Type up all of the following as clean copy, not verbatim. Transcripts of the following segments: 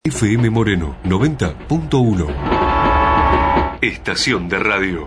FM Moreno 90.1. Estación de radio.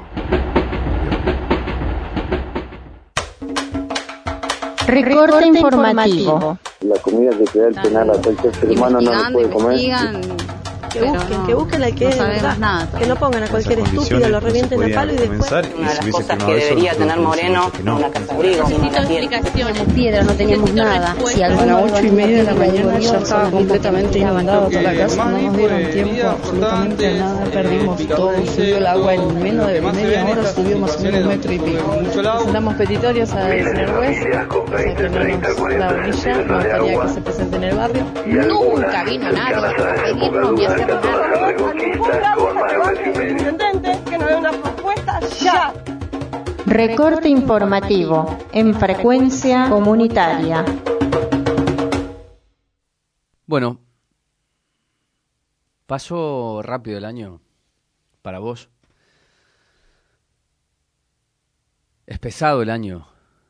Recorte informativo. La comida que te da el penal a cualquier ser humano no lo puede comer. Que busquen al que no sabemos nada. Que no pongan a cualquier estúpido, lo revienten a palo y después. Una de las cosas que debería tener Moreno, una casa abrigo. Necesito explicaciones. Piedra, no teníamos nada. Si a las 8:30 de la mañana ya estaba completamente inundado toda la casa. No nos dieron tiempo absolutamente a nada. Perdimos todo. Subió el agua en menos de media hora, subió más o menos 1,5 metros. Presentamos petitorios al señor juez, que no nos da orilla, no gustaría que se presente en el barrio. Nunca vino nadie a pedirnos ni a hacer nada. Intendente, que nos dé una propuesta ya. Recorte informativo en frecuencia comunitaria. Bueno, pasó rápido el año para vos. Es pesado el año.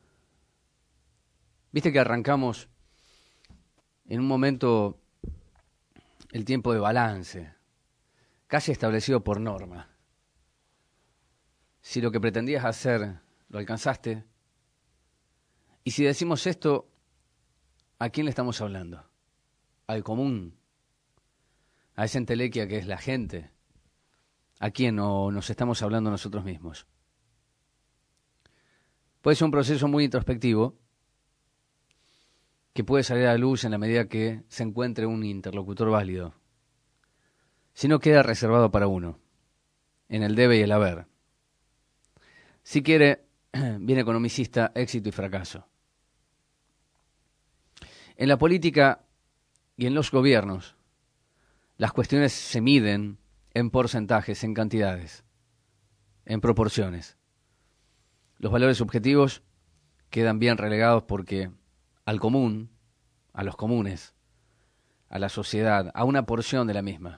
Viste que arrancamos en un momento el tiempo de balance, casi establecido por norma. Si lo que pretendías hacer lo alcanzaste, y si decimos esto, ¿a quién le estamos hablando? Al común, a esa entelequia que es la gente, ¿a quién o nos estamos hablando nosotros mismos? Puede ser un proceso muy introspectivo, que puede salir a la luz en la medida que se encuentre un interlocutor válido. Si no, queda reservado para uno, en el debe y el haber. Si quiere, viene economicista, éxito y fracaso. En la política y en los gobiernos, las cuestiones se miden en porcentajes, en cantidades, en proporciones. Los valores subjetivos quedan bien relegados porque al común, a los comunes, a la sociedad, a una porción de la misma,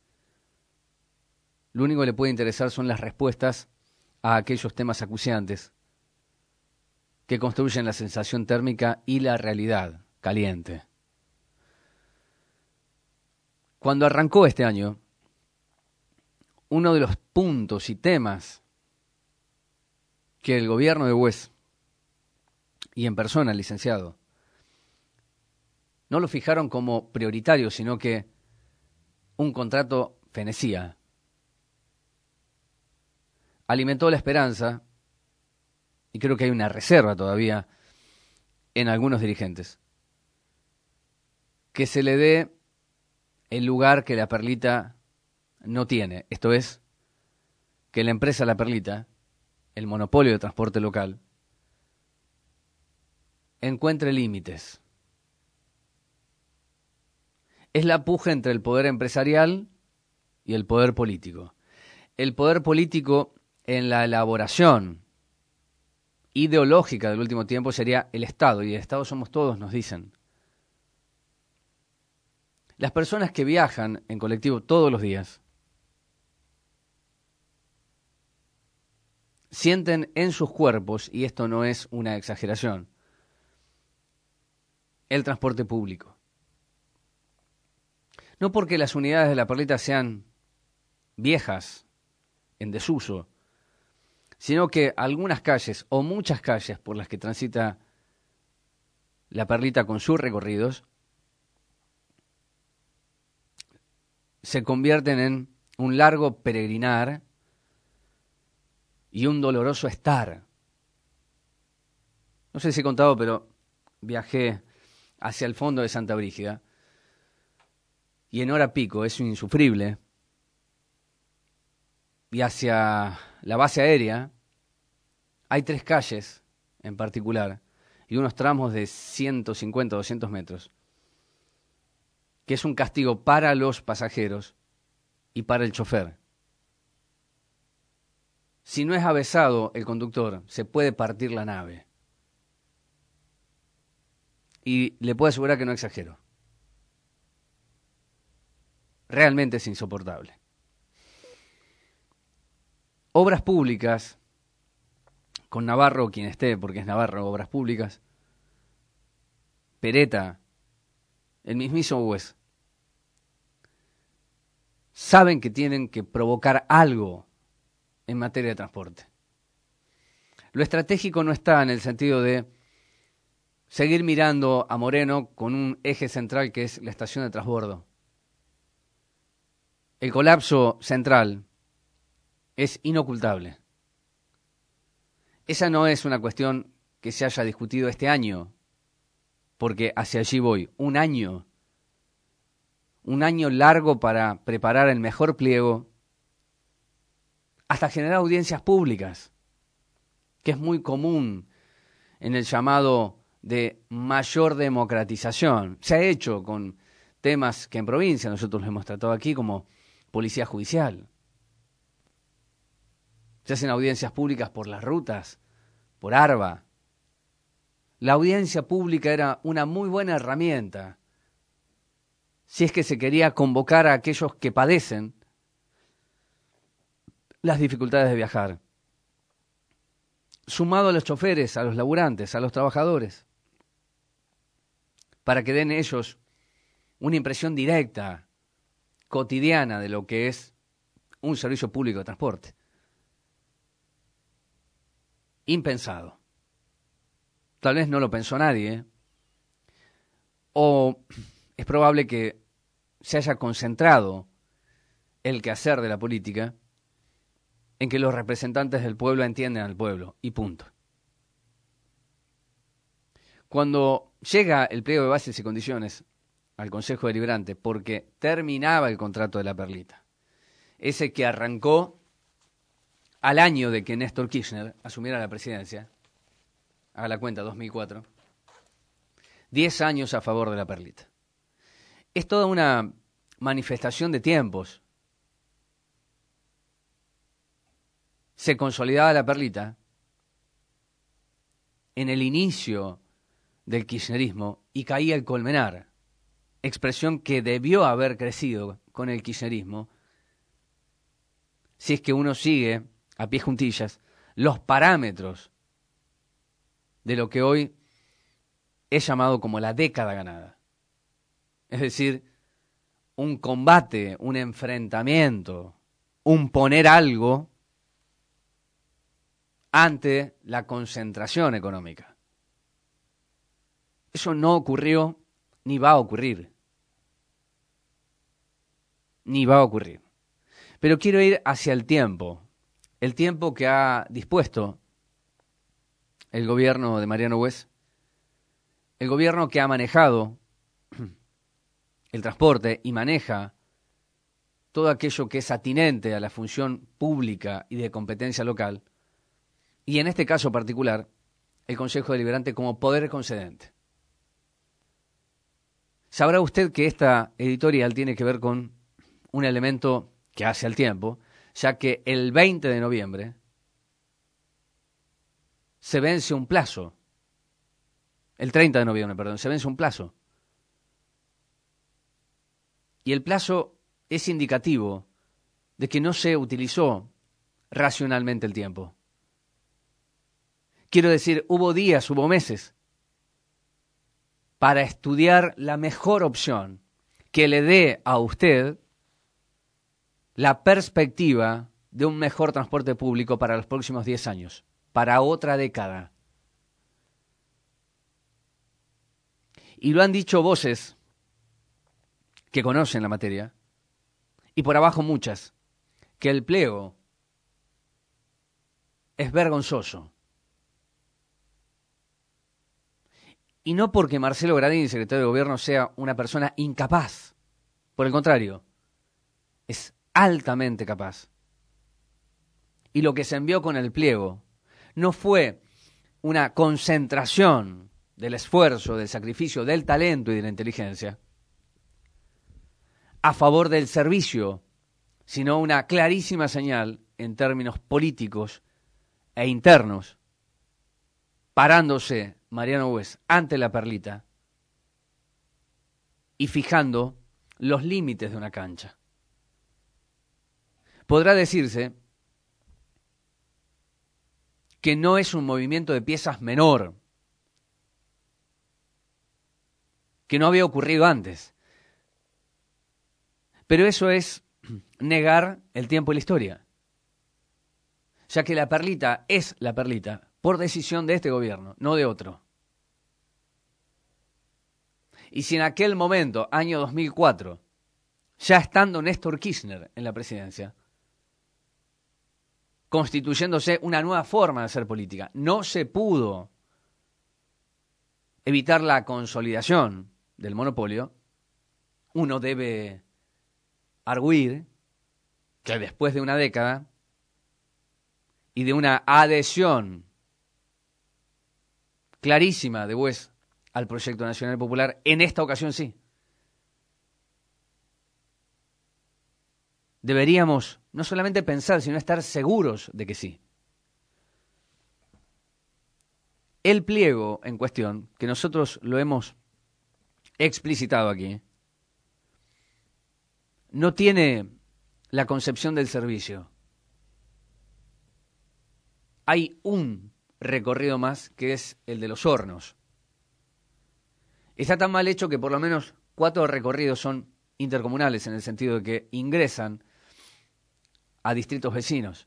lo único que le puede interesar son las respuestas a aquellos temas acuciantes que construyen la sensación térmica y la realidad caliente. Cuando arrancó este año, uno de los puntos y temas que el gobierno de Bues, y en persona el licenciado, no lo fijaron como prioritario, sino que un contrato fenecía. Alimentó la esperanza, y creo que hay una reserva todavía en algunos dirigentes, que se le dé el lugar que la Perlita no tiene. Esto es, que la empresa La Perlita, el monopolio de transporte local, encuentre límites. Es la puja entre el poder empresarial y el poder político. El poder político en la elaboración ideológica del último tiempo sería el Estado, y el Estado somos todos, nos dicen. Las personas que viajan en colectivo todos los días sienten en sus cuerpos, y esto no es una exageración, el transporte público. No porque las unidades de La Perlita sean viejas, en desuso, sino que algunas calles o muchas calles por las que transita La Perlita con sus recorridos se convierten en un largo peregrinar y un doloroso estar. No sé si he contado, pero viajé hacia el fondo de Santa Brígida y en hora pico es insufrible, y hacia la base aérea hay 3 calles en particular y unos tramos de 150 o 200 metros, que es un castigo para los pasajeros y para el chofer. Si no es avesado el conductor, se puede partir la nave. Y le puedo asegurar que no exagero. Realmente es insoportable. Obras públicas, con Navarro, quien esté, porque es Navarro, Obras Públicas, Pereta, el mismísimo Bues, saben que tienen que provocar algo en materia de transporte. Lo estratégico no está en el sentido de seguir mirando a Moreno con un eje central que es la estación de transbordo. El colapso central es inocultable. Esa no es una cuestión que se haya discutido este año, porque hacia allí voy. Un año largo para preparar el mejor pliego, hasta generar audiencias públicas, que es muy común en el llamado de mayor democratización. Se ha hecho con temas que en provincia nosotros lo hemos tratado aquí, como policía judicial. Se hacen audiencias públicas por las rutas, por ARBA. La audiencia pública era una muy buena herramienta si es que se quería convocar a aquellos que padecen las dificultades de viajar. Sumado a los choferes, a los laburantes, a los trabajadores, para que den ellos una impresión directa, cotidiana de lo que es un servicio público de transporte. Impensado. Tal vez no lo pensó nadie, o es probable que se haya concentrado el quehacer de la política en que los representantes del pueblo entienden al pueblo, y punto. Cuando llega el pliego de bases y condiciones al Consejo Deliberante, porque terminaba el contrato de la Perlita, ese que arrancó al año de que Néstor Kirchner asumiera la presidencia, haga la cuenta, 2004, 10 años a favor de la Perlita. Es toda una manifestación de tiempos. Se consolidaba la Perlita en el inicio del kirchnerismo y caía el colmenar, expresión que debió haber crecido con el kirchnerismo, si es que uno sigue a pie juntillas los parámetros de lo que hoy es llamado como la década ganada. Es decir, un combate, un enfrentamiento, un poner algo ante la concentración económica. Eso no ocurrió ni va a ocurrir. Ni va a ocurrir. Pero quiero ir hacia el tiempo que ha dispuesto el gobierno de Mariano Wes, el gobierno que ha manejado el transporte y maneja todo aquello que es atinente a la función pública y de competencia local, y en este caso particular, el Consejo Deliberante como poder concedente. Sabrá usted que esta editorial tiene que ver con un elemento que hace al tiempo, ya que el 20 de noviembre se vence un plazo. El 30 de noviembre, perdón, se vence un plazo. Y el plazo es indicativo de que no se utilizó racionalmente el tiempo. Quiero decir, hubo días, hubo meses para estudiar la mejor opción que le dé a usted la perspectiva de un mejor transporte público para los próximos 10 años, para otra década. Y lo han dicho voces que conocen la materia, y por abajo muchas, que el pliego es vergonzoso. Y no porque Marcelo Gradini, secretario de Gobierno, sea una persona incapaz. Por el contrario, es altamente capaz. Y lo que se envió con el pliego no fue una concentración del esfuerzo, del sacrificio, del talento y de la inteligencia a favor del servicio, sino una clarísima señal en términos políticos e internos, parándose Mariano Wes ante la Perlita y fijando los límites de una cancha. Podrá decirse que no es un movimiento de piezas menor, que no había ocurrido antes. Pero eso es negar el tiempo y la historia, ya que la perlita es la perlita por decisión de este gobierno, no de otro. Y si en aquel momento, año 2004, ya estando Néstor Kirchner en la presidencia, constituyéndose una nueva forma de hacer política, no se pudo evitar la consolidación del monopolio, uno debe arguir que después de una década y de una adhesión clarísima de Bues al proyecto nacional popular, en esta ocasión sí. Deberíamos no solamente pensar, sino estar seguros de que sí. El pliego en cuestión, que nosotros lo hemos explicitado aquí, no tiene la concepción del servicio. Hay un recorrido más, que es el de los hornos. Está tan mal hecho que por lo menos 4 recorridos son intercomunales, en el sentido de que ingresan a distritos vecinos.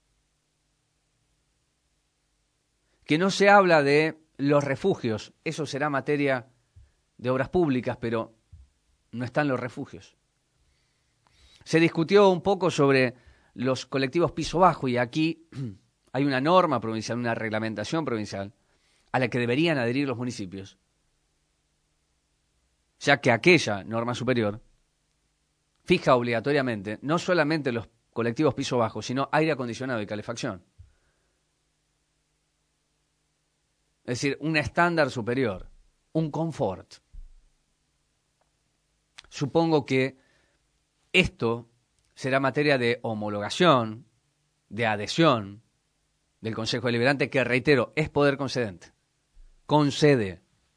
Que no se habla de los refugios, eso será materia de obras públicas, pero no están los refugios. Se discutió un poco sobre los colectivos piso bajo, y aquí hay una norma provincial, una reglamentación provincial, a la que deberían adherir los municipios, ya que aquella norma superior fija obligatoriamente no solamente los colectivos piso bajo, sino aire acondicionado y calefacción. Es decir, un estándar superior, un confort. Supongo que esto será materia de homologación, de adhesión del Consejo Deliberante, que, reitero, es poder concedente. Concede.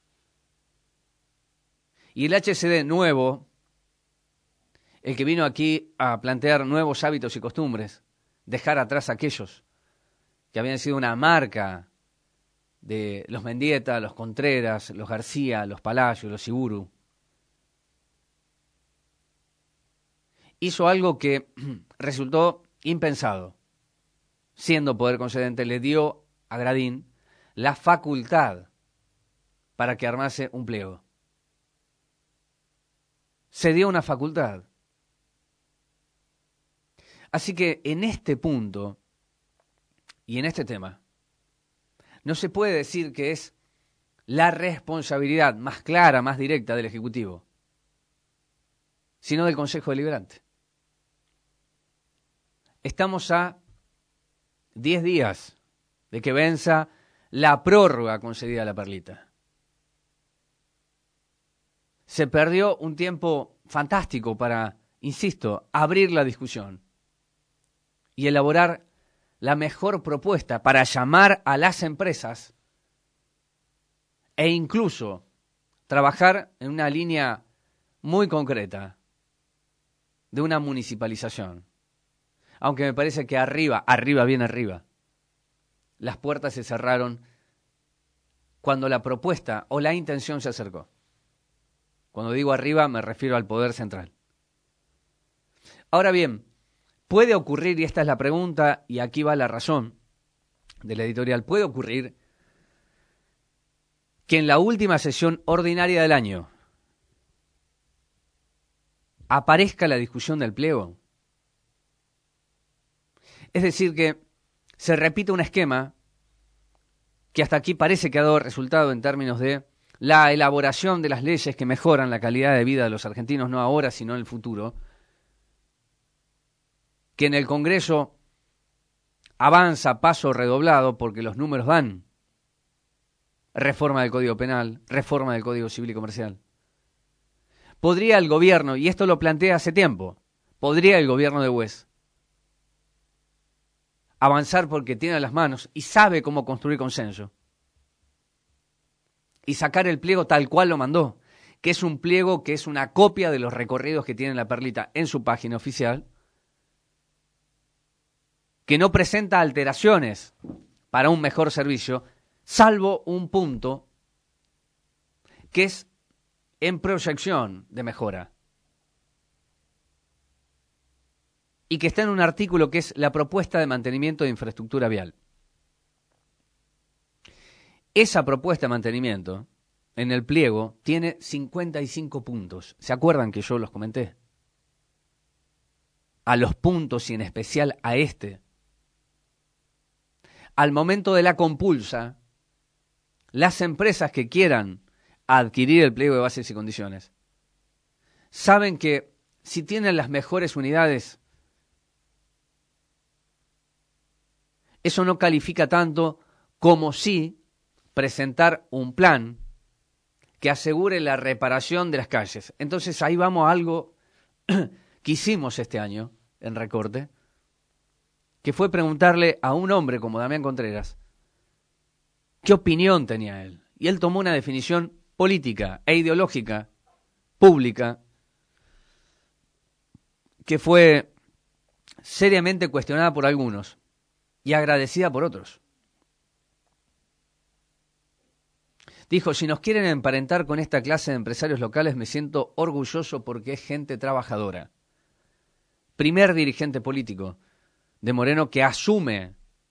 Y el HCD nuevo, el que vino aquí a plantear nuevos hábitos y costumbres, dejar atrás aquellos que habían sido una marca de los Mendieta, los Contreras, los García, los Palacios, los Iburu, hizo algo que resultó impensado. Siendo poder concedente, le dio a Gradín la facultad para que armase un pliego. Se dio una facultad. Así que en este punto y en este tema, no se puede decir que es la responsabilidad más clara, más directa del Ejecutivo, sino del Consejo Deliberante. Estamos a 10 días de que venza la prórroga concedida a la perlita. Se perdió un tiempo fantástico para, insisto, abrir la discusión y elaborar la mejor propuesta para llamar a las empresas e incluso trabajar en una línea muy concreta de una municipalización. Aunque me parece que arriba, bien arriba, las puertas se cerraron cuando la propuesta o la intención se acercó. Cuando digo arriba me refiero al poder central. Ahora bien, puede ocurrir, y esta es la pregunta, y aquí va la razón de la editorial, puede ocurrir que en la última sesión ordinaria del año aparezca la discusión del pliego. Es decir, que se repite un esquema que hasta aquí parece que ha dado resultado en términos de la elaboración de las leyes que mejoran la calidad de vida de los argentinos, no ahora, sino en el futuro, que en el Congreso avanza a paso redoblado porque los números dan. Reforma del Código Penal, reforma del Código Civil y Comercial. Podría el gobierno, y esto lo planteé hace tiempo, podría el gobierno de Bues avanzar porque tiene las manos y sabe cómo construir consenso y sacar el pliego tal cual lo mandó, que es un pliego que es una copia de los recorridos que tiene la perlita en su página oficial, que no presenta alteraciones para un mejor servicio, salvo un punto que es en proyección de mejora. y que está en un artículo que es la propuesta de mantenimiento de infraestructura vial. Esa propuesta de mantenimiento, en el pliego, tiene 55 puntos. ¿Se acuerdan que yo los comenté? A los puntos y en especial a este. Al momento de la compulsa, las empresas que quieran adquirir el pliego de bases y condiciones saben que si tienen las mejores unidades, eso no califica tanto como si presentar un plan que asegure la reparación de las calles. Entonces ahí vamos a algo que hicimos este año en Recorte, que fue preguntarle a un hombre como Damián Contreras qué opinión tenía él. Y él tomó una definición política e ideológica, pública, que fue seriamente cuestionada por algunos y agradecida por otros. Dijo, si nos quieren emparentar con esta clase de empresarios locales, me siento orgulloso porque es gente trabajadora. Primer dirigente político de Moreno que asume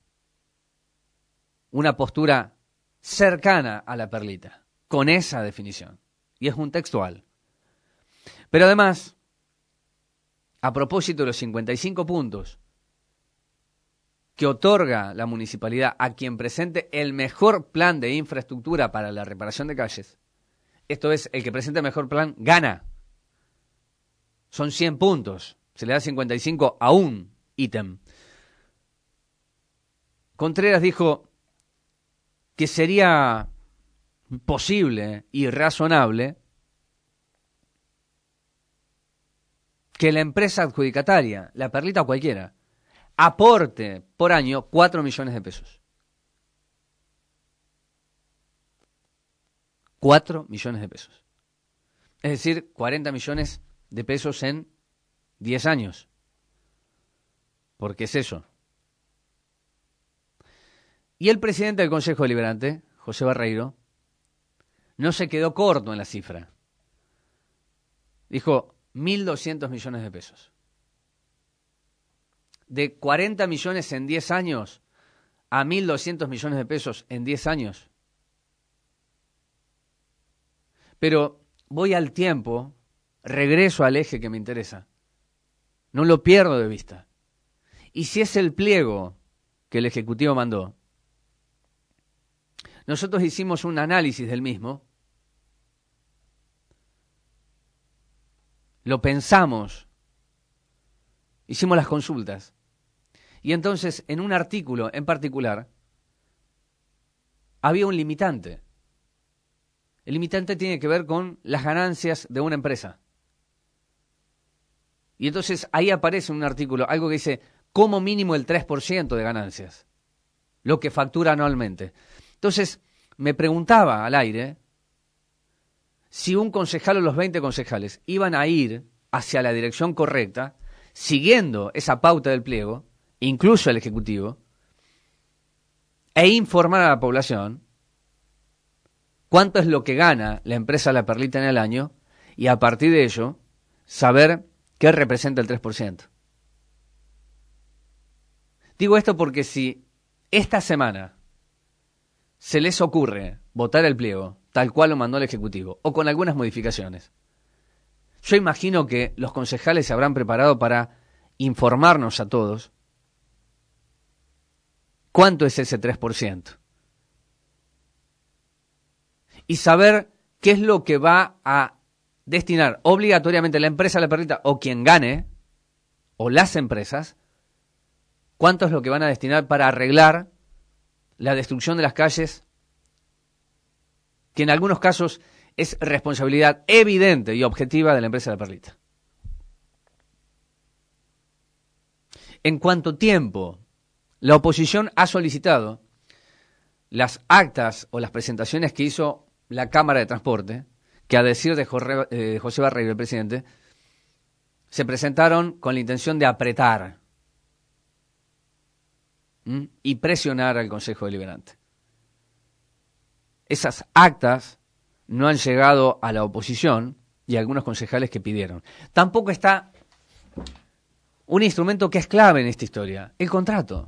una postura cercana a la perlita, con esa definición. Y es un textual. Pero además, a propósito de los 55 puntos que otorga la municipalidad a quien presente el mejor plan de infraestructura para la reparación de calles, esto es, el que presente el mejor plan gana. Son 100 puntos, se le da 55 a un ítem. Contreras dijo que sería posible y razonable que la empresa adjudicataria, la perlita o cualquiera, aporte por año 4 millones de pesos. 4 millones de pesos. Es decir, 40 millones de pesos en 10 años. Porque es eso. Y el presidente del Consejo Deliberante, José Barreiro, no se quedó corto en la cifra. Dijo 1.200 millones de pesos. De 40 millones en 10 años a 1.200 millones de pesos en 10 años. Pero voy al tiempo, regreso al eje que me interesa. No lo pierdo de vista. Y si es el pliego que el Ejecutivo mandó, nosotros hicimos un análisis del mismo, lo pensamos, hicimos las consultas, y entonces en un artículo en particular había un limitante. El limitante tiene que ver con las ganancias de una empresa. Y entonces ahí aparece en un artículo algo que dice como mínimo el 3% de ganancias, lo que factura anualmente. Entonces me preguntaba al aire si un concejal o los 20 concejales iban a ir hacia la dirección correcta, siguiendo esa pauta del pliego, incluso el Ejecutivo, e informar a la población cuánto es lo que gana la empresa La Perlita en el año y a partir de ello saber qué representa el 3%. Digo esto porque si esta semana se les ocurre votar el pliego tal cual lo mandó el Ejecutivo o con algunas modificaciones, yo imagino que los concejales se habrán preparado para informarnos a todos cuánto es ese 3%. Y saber qué es lo que va a destinar obligatoriamente la empresa La Perlita o quien gane, o las empresas, cuánto es lo que van a destinar para arreglar la destrucción de las calles, que en algunos casos es responsabilidad evidente y objetiva de la empresa La Perlita. En cuánto tiempo la oposición ha solicitado las actas o las presentaciones que hizo la Cámara de Transporte, que a decir de José Barreiro, el presidente, se presentaron con la intención de apretar y presionar al Consejo Deliberante. Esas actas no han llegado a la oposición y a algunos concejales que pidieron. Tampoco está un instrumento que es clave en esta historia, el contrato.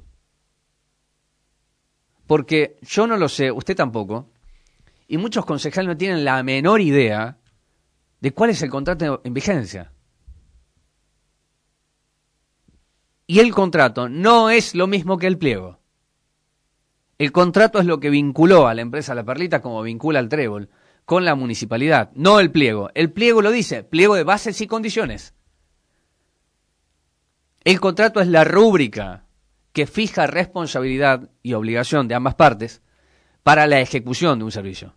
Porque yo no lo sé, usted tampoco, y muchos concejales no tienen la menor idea de cuál es el contrato en vigencia. Y el contrato no es lo mismo que el pliego. El contrato es lo que vinculó a la empresa La Perlita, como vincula al Trébol, con la municipalidad, no el pliego. El pliego lo dice, pliego de bases y condiciones. El contrato es la rúbrica que fija responsabilidad y obligación de ambas partes para la ejecución de un servicio.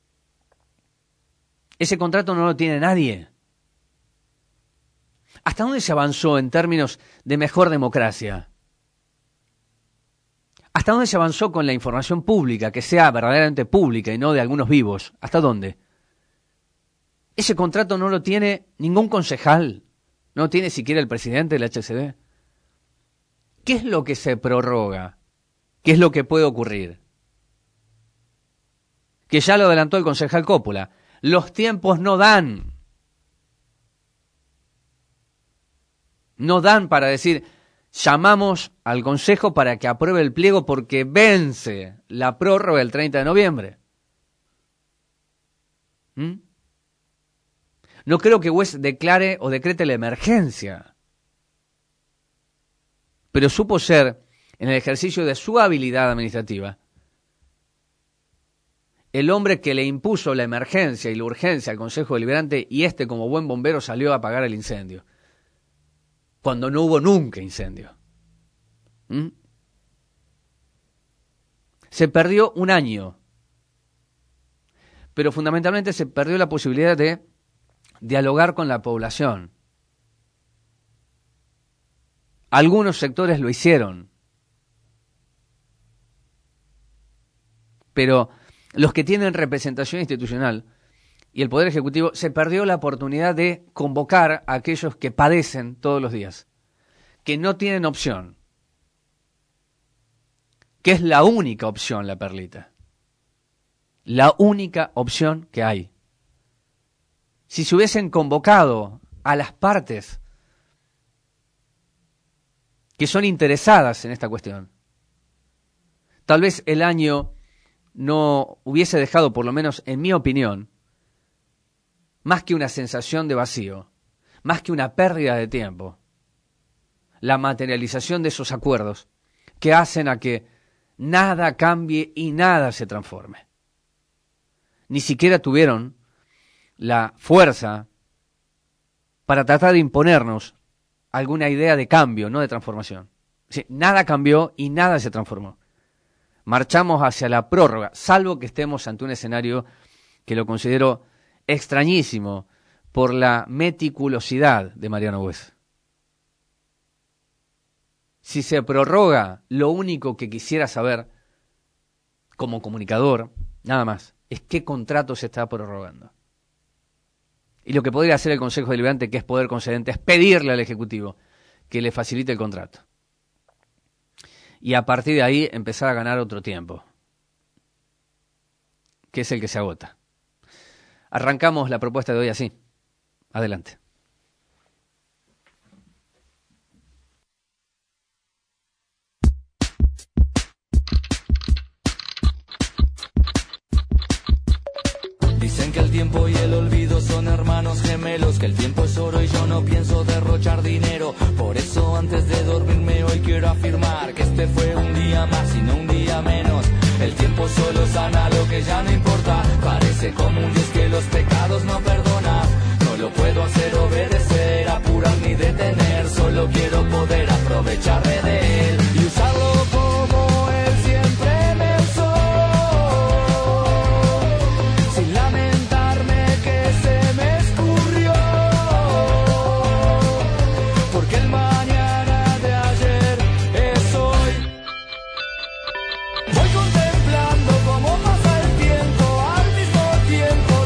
Ese contrato no lo tiene nadie. ¿Hasta dónde se avanzó en términos de mejor democracia? ¿Hasta dónde se avanzó con la información pública, que sea verdaderamente pública y no de algunos vivos? ¿Hasta dónde? Ese contrato no lo tiene ningún concejal, no lo tiene siquiera el presidente del HCD. ¿Qué es lo que se prorroga? ¿Qué es lo que puede ocurrir? Que ya lo adelantó el concejal Coppola. Los tiempos no dan. No dan para decir, llamamos al Consejo para que apruebe el pliego porque vence la prórroga el 30 de noviembre. No creo que West declare o decrete la emergencia. Pero supo ser, en el ejercicio de su habilidad administrativa, el hombre que le impuso la emergencia y la urgencia al Consejo Deliberante, y como buen bombero salió a apagar el incendio, cuando no hubo nunca incendio. Se perdió un año, pero fundamentalmente se perdió la posibilidad de dialogar con la población. Algunos sectores lo hicieron, pero los que tienen representación institucional y el Poder Ejecutivo, se perdió la oportunidad de convocar a aquellos que padecen todos los días, que no tienen opción, que es la única opción, La Perlita. La única opción que hay. Si se hubiesen convocado a las partes que son interesadas en esta cuestión, tal vez el año no hubiese dejado, por lo menos en mi opinión, más que una sensación de vacío, más que una pérdida de tiempo, la materialización de esos acuerdos que hacen a que nada cambie y nada se transforme. Ni siquiera tuvieron la fuerza para tratar de imponernos alguna idea de cambio, no de transformación. Sí, nada cambió y nada se transformó. Marchamos hacia la prórroga, salvo que estemos ante un escenario que lo considero extrañísimo por la meticulosidad de Mariano West. Si se prorroga, lo único que quisiera saber, como comunicador, nada más, es qué contrato se está prorrogando. Y lo que podría hacer el Consejo Deliberante, que es poder concedente, es pedirle al Ejecutivo que le facilite el contrato. Y a partir de ahí empezar a ganar otro tiempo, que es el que se agota. Arrancamos la propuesta de hoy así. Adelante. Dicen que el tiempo y el olvido son hermanos gemelos, que el tiempo es oro y yo no pienso derrochar dinero. Por eso antes de dormirme hoy quiero afirmar que este fue un día más y no un día menos. El tiempo solo sana lo que ya no importa. Parece como un Dios que los pecados no perdona. No lo puedo hacer obedecer, apurar ni detener. Solo quiero poder aprovecharme de él y usarlo como él siempre me usó. Sin lamentarme que se me escurrió. Porque el mañana de ayer es hoy. Voy contemplando cómo pasa el tiempo, al mismo tiempo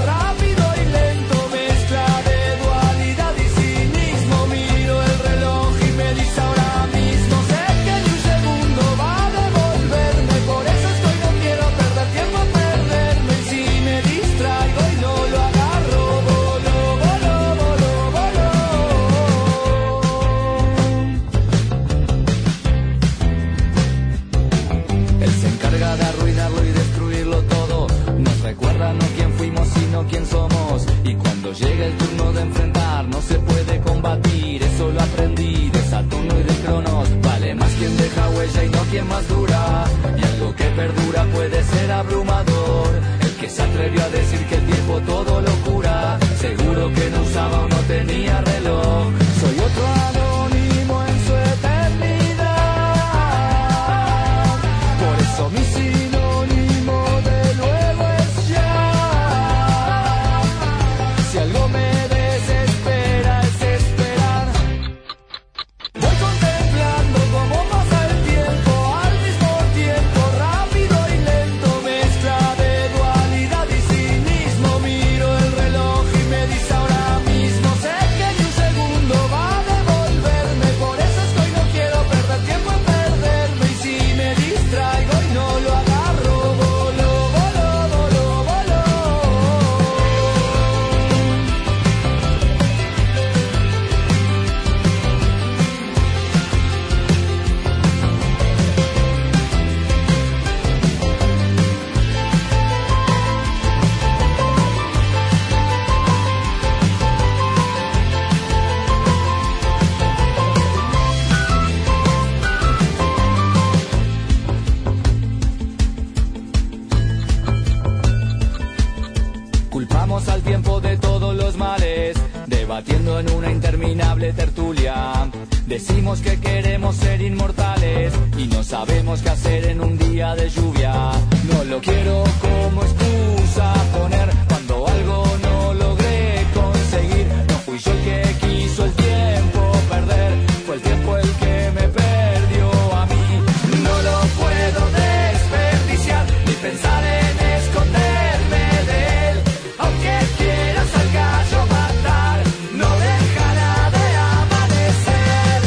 debatiendo en una interminable tertulia. Decimos que queremos ser inmortales y no sabemos qué hacer en un día de lluvia. No lo quiero como excusa poner cuando algo no logré conseguir. No fui yo el que quiso el tiempo perder, fue el tiempo el que me perdió a mí. No lo puedo desperdiciar ni pensar en esconderme de él. Aunque quieras al gallo matar, no dejará de amanecer.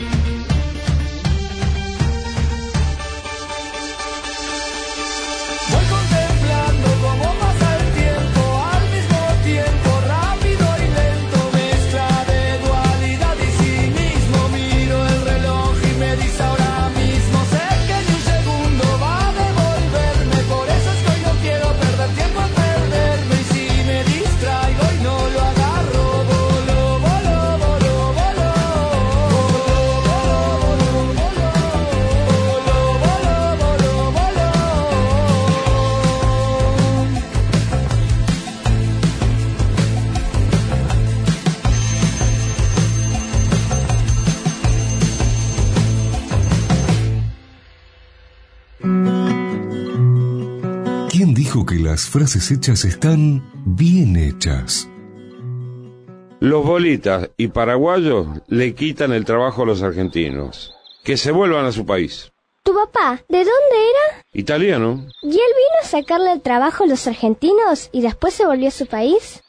Voy contemplando cómo pasa el tiempo, al mismo tiempo rápido y lento, mezcla de dualidad y cinismo. Miro el reloj y me dice ahora mismo, sé que ni un segundo va a devolverme, por eso es que hoy no quiero perder tiempo en perderme. Y si me distraigo y no lo agarro, volo, volo, volo, volo, ¿Quién dijo que las frases hechas están bien hechas? Los bolitas y paraguayos le quitan el trabajo a los argentinos. Que se vuelvan a su país. ¿Tu papá, de dónde era? Italiano. ¿Y él vino a sacarle el trabajo a los argentinos y después se volvió a su país?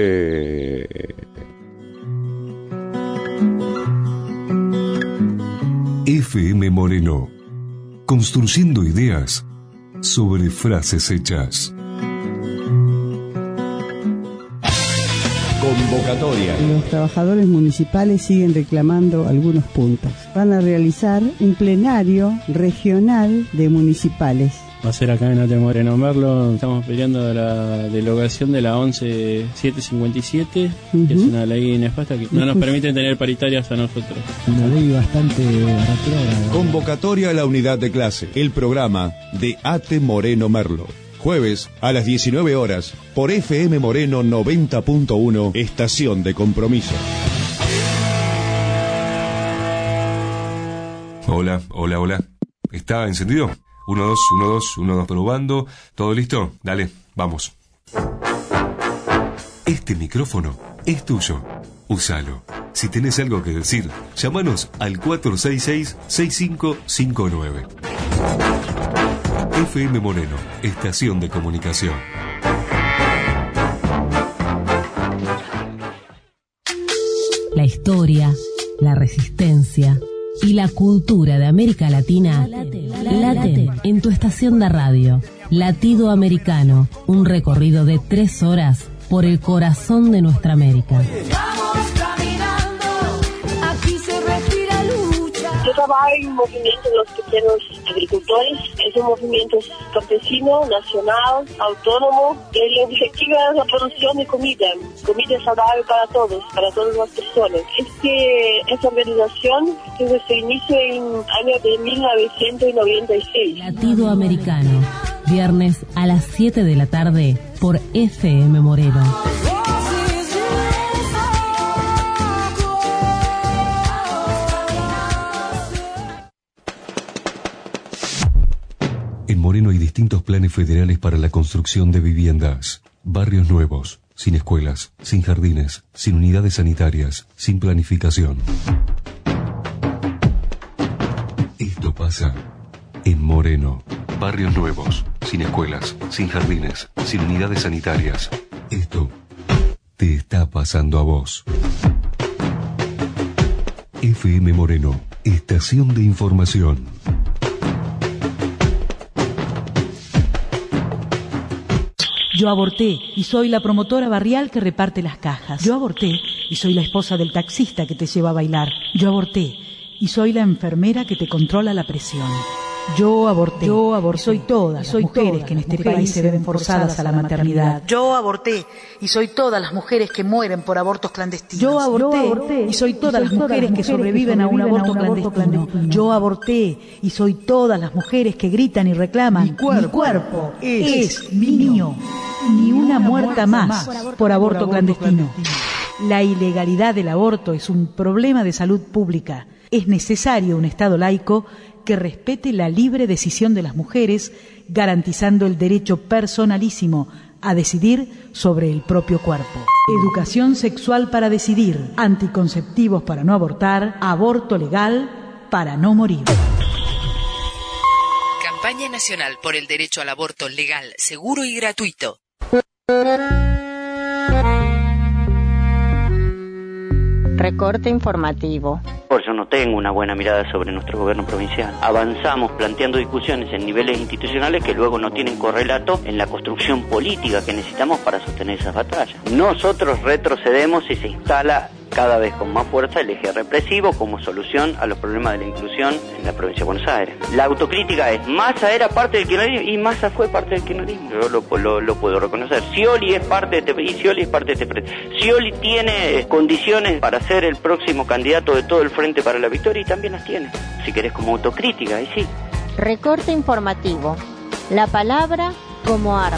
FM Moreno. Construyendo ideas sobre frases hechas. Convocatoria. Los trabajadores municipales siguen reclamando algunos puntos. Van a realizar un plenario regional de municipales. Va a ser acá en AT Moreno Merlo. Estamos peleando la derogación de la 11757, que es una ley nefasta que no nos permite tener paritarias a nosotros. Una ley bastante retrógrada. Convocatoria a la unidad de clase. El programa de AT Moreno Merlo. Jueves a las 19 horas por FM Moreno 90.1, estación de compromiso. Hola, hola, hola. ¿Está encendido? 1, 2, 1, 2, 1, 2, probando. ¿Todo listo? Dale, vamos. Este micrófono es tuyo. Úsalo. Si tenés algo que decir, llámanos al 466-6559. FM Moreno, estación de comunicación. La historia, la resistencia y la cultura de América Latina laten en tu estación de radio. Latido Americano, un recorrido de 3 horas por el corazón de nuestra América. Yo trabajo en un movimiento de los pequeños agricultores. Es un movimiento campesino, nacional, autónomo. El objetivo es la producción de comida saludable para todas las personas. Esta organización tuvo su inicio en el año de 1996. Latido Americano, viernes a las 7 de la tarde por FM Moreno. En Moreno hay distintos planes federales para la construcción de viviendas. Barrios nuevos, sin escuelas, sin jardines, sin unidades sanitarias, sin planificación. Esto pasa en Moreno. Barrios nuevos, sin escuelas, sin jardines, sin unidades sanitarias. Esto te está pasando a vos. FM Moreno, estación de información. Yo aborté y soy la promotora barrial que reparte las cajas. Yo aborté y soy la esposa del taxista que te lleva a bailar. Yo aborté y soy la enfermera que te controla la presión. Yo aborté. Soy todas las mujeres que en este país se ven forzadas a la maternidad. Yo aborté y soy todas las mujeres que mueren por abortos clandestinos. Yo aborté y soy todas las mujeres que sobreviven a un aborto clandestino. Yo aborté y soy todas las mujeres que gritan y reclaman: mi cuerpo es mío. Ni una muerta más por aborto clandestino. La ilegalidad del aborto es un problema de salud pública. Es necesario un Estado laico que respete la libre decisión de las mujeres, garantizando el derecho personalísimo a decidir sobre el propio cuerpo. Educación sexual para decidir, anticonceptivos para no abortar, aborto legal para no morir. Campaña Nacional por el Derecho al Aborto Legal, Seguro y Gratuito. Recorte informativo. Yo no tengo una buena mirada sobre nuestro gobierno provincial. Avanzamos planteando discusiones en niveles institucionales que luego no tienen correlato en la construcción política que necesitamos para sostener esas batallas. Nosotros retrocedemos y se instala cada vez con más fuerza el eje represivo como solución a los problemas de la inclusión en la provincia de Buenos Aires. La autocrítica es: Massa era parte del kirchnerismo y Massa fue parte del kirchnerismo. Yo lo puedo reconocer. Scioli es parte de este, y Scioli es parte de este. Scioli tiene condiciones para ser el próximo candidato de todo el Frente para la Victoria y también las tiene. Si querés como autocrítica, ahí sí. Recorte informativo. La palabra como arma.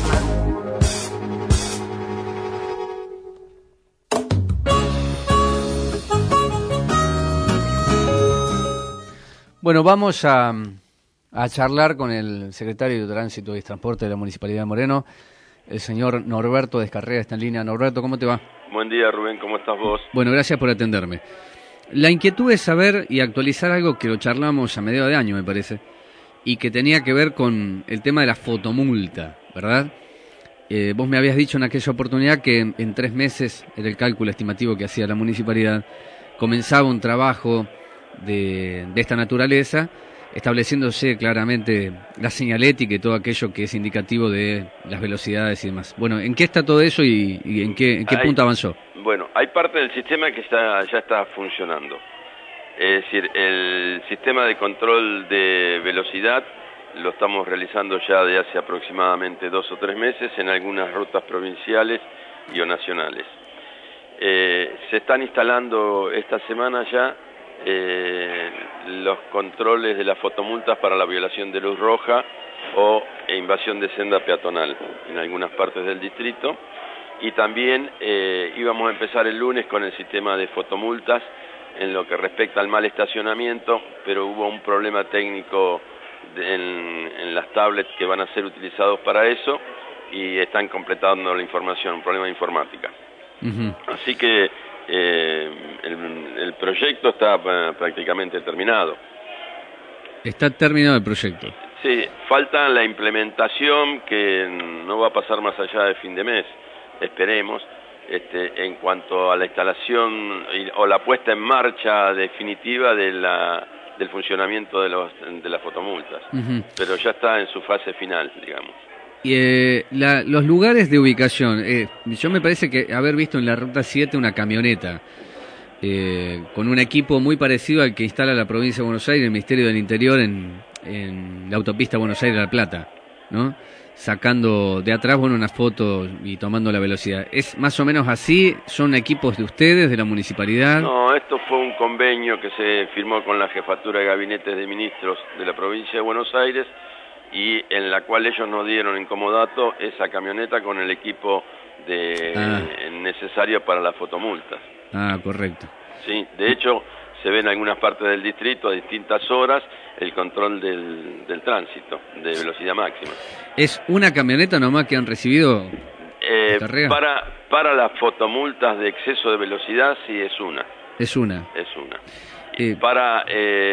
Bueno, vamos a charlar con el secretario de Tránsito y Transporte de la Municipalidad de Moreno, el señor Norberto Descarrera. Está en línea. Norberto, ¿cómo te va? Buen día, Rubén, ¿cómo estás vos? Bueno, gracias por atenderme. La inquietud es saber y actualizar algo que lo charlamos a mediados de año, me parece, y que tenía que ver con el tema de la fotomulta, ¿verdad? Vos me habías dicho en aquella oportunidad que en 3 meses, era el cálculo estimativo que hacía la municipalidad, comenzaba un trabajo de esta naturaleza, estableciéndose claramente la señalética y todo aquello que es indicativo de las velocidades y demás. Bueno, ¿en qué está todo eso y en qué punto avanzó? Bueno, hay parte del sistema que ya está funcionando. Es decir, el sistema de control de velocidad lo estamos realizando ya de hace aproximadamente 2 o 3 meses en algunas rutas provinciales y o nacionales. Se están instalando esta semana ya los controles de las fotomultas para la violación de luz roja o invasión de senda peatonal en algunas partes del distrito, y también íbamos a empezar el lunes con el sistema de fotomultas en lo que respecta al mal estacionamiento, pero hubo un problema técnico en las tablets que van a ser utilizados para eso y están completando la información, un problema de informática. Así que el proyecto está prácticamente terminado. ¿Está terminado el proyecto? Sí, falta la implementación que no va a pasar más allá de fin de mes, esperemos, en cuanto a la instalación o la puesta en marcha definitiva del funcionamiento de las fotomultas. Pero ya está en su fase final, digamos. Y los lugares de ubicación, yo me parece que haber visto en la Ruta 7 una camioneta con un equipo muy parecido al que instala la provincia de Buenos Aires, el Ministerio del Interior en la autopista Buenos Aires-La Plata, ¿no? Sacando de atrás, una foto y tomando la velocidad. ¿Es más o menos así? ¿Son equipos de ustedes, de la municipalidad? No, esto fue un convenio que se firmó con la Jefatura de Gabinetes de Ministros de la provincia de Buenos Aires, y en la cual ellos nos dieron en comodato esa camioneta con el equipo necesario para las fotomultas. Ah, correcto. Sí, de hecho se ve en algunas partes del distrito a distintas horas el control del tránsito de velocidad máxima. ¿Es una camioneta nomás que han recibido? Para las fotomultas de exceso de velocidad sí es una. Es una. Es una. Para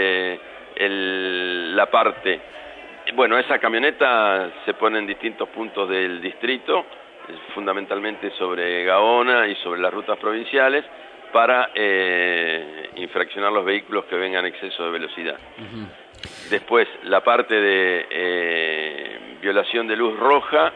la parte... Bueno, esa camioneta se pone en distintos puntos del distrito, fundamentalmente sobre Gaona y sobre las rutas provinciales, para infraccionar los vehículos que vengan a exceso de velocidad. Después, la parte de violación de luz roja,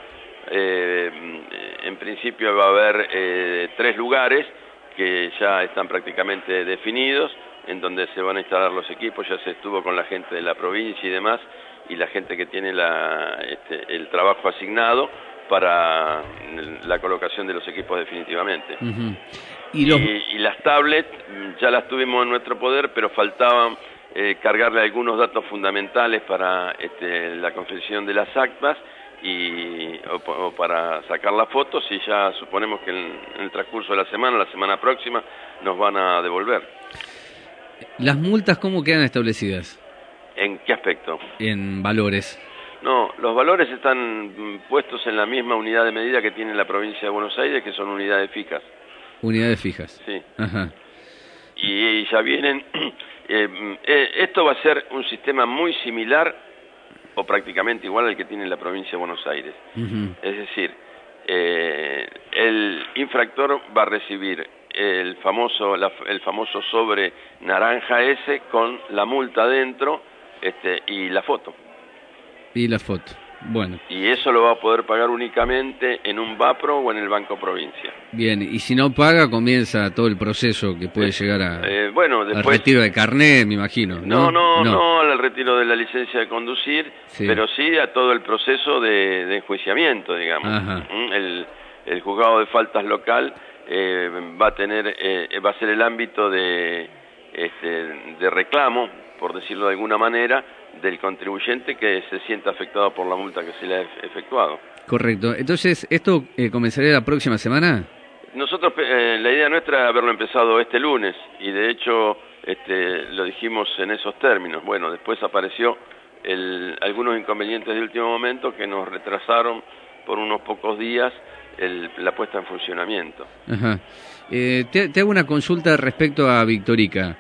en principio va a haber 3 lugares que ya están prácticamente definidos, en donde se van a instalar los equipos. Ya se estuvo con la gente de la provincia y demás, y la gente que tiene el trabajo asignado para la colocación de los equipos definitivamente. Y las tablets ya las tuvimos en nuestro poder, pero faltaban cargarle algunos datos fundamentales para la confección de las actas, o para sacar las fotos, y ya suponemos que en el transcurso de la semana próxima, nos van a devolver. ¿Las multas cómo quedan establecidas? ¿En qué aspecto? En valores. No, los valores están puestos en la misma unidad de medida que tiene la provincia de Buenos Aires, que son unidades fijas. Unidades fijas. Sí. Ajá. Y ya vienen... esto va a ser un sistema muy similar o prácticamente igual al que tiene la provincia de Buenos Aires. Es decir, el infractor va a recibir el famoso sobre naranja ese con la multa dentro y la foto. Y la foto. Bueno. Y eso lo va a poder pagar únicamente en un BAPRO o en el Banco Provincia. Bien, y si no paga, comienza todo el proceso que puede llegar después, al retiro de carnet, me imagino. No al retiro de la licencia de conducir, sí, pero sí a todo el proceso de enjuiciamiento, digamos. Ajá. El juzgado de faltas local va a ser el ámbito de reclamo, por decirlo de alguna manera, del contribuyente que se sienta afectado por la multa que se le ha efectuado. Correcto. Entonces, ¿esto comenzaría la próxima semana? Nosotros, la idea nuestra es haberlo empezado este lunes, y de hecho lo dijimos en esos términos. Bueno, después apareció algunos inconvenientes de último momento que nos retrasaron por unos pocos días la puesta en funcionamiento. Ajá. Te hago una consulta respecto a Victorica.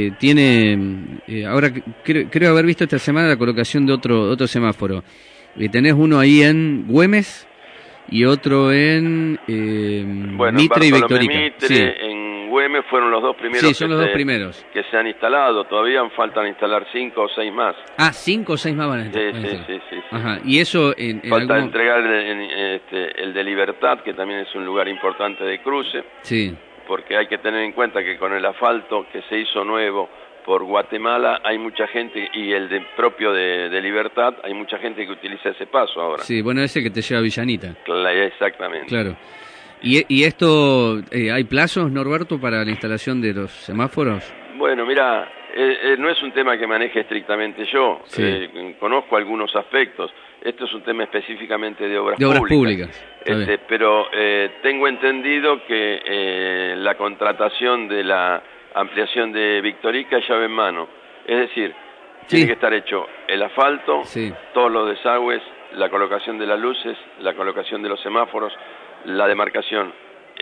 Ahora creo haber visto esta semana la colocación de otro semáforo. Tenés uno ahí en Güemes y otro en Mitre y Victorica. Mitre, sí. En Güemes fueron los dos primeros. Sí, son los dos primeros que se han instalado. Todavía faltan instalar 5 o 6 más. 5 o 6 más van a instalar. Sí. Ajá. Y eso falta entregar el de Libertad, que también es un lugar importante de cruce. Sí. Porque hay que tener en cuenta que con el asfalto que se hizo nuevo por Guatemala hay mucha gente, y el propio de Libertad, hay mucha gente que utiliza ese paso ahora. Sí, bueno, ese que te lleva a Villanita. Exactamente. Claro. ¿Y esto, hay plazos, Norberto, para la instalación de los semáforos? Bueno, mira, no es un tema que maneje estrictamente yo. Sí. Conozco algunos aspectos. Esto es un tema específicamente de obras públicas. Pero tengo entendido que la contratación de la ampliación de Victorica es llave en mano. Es decir, tiene que estar hecho el asfalto, todos los desagües, la colocación de las luces, la colocación de los semáforos, la demarcación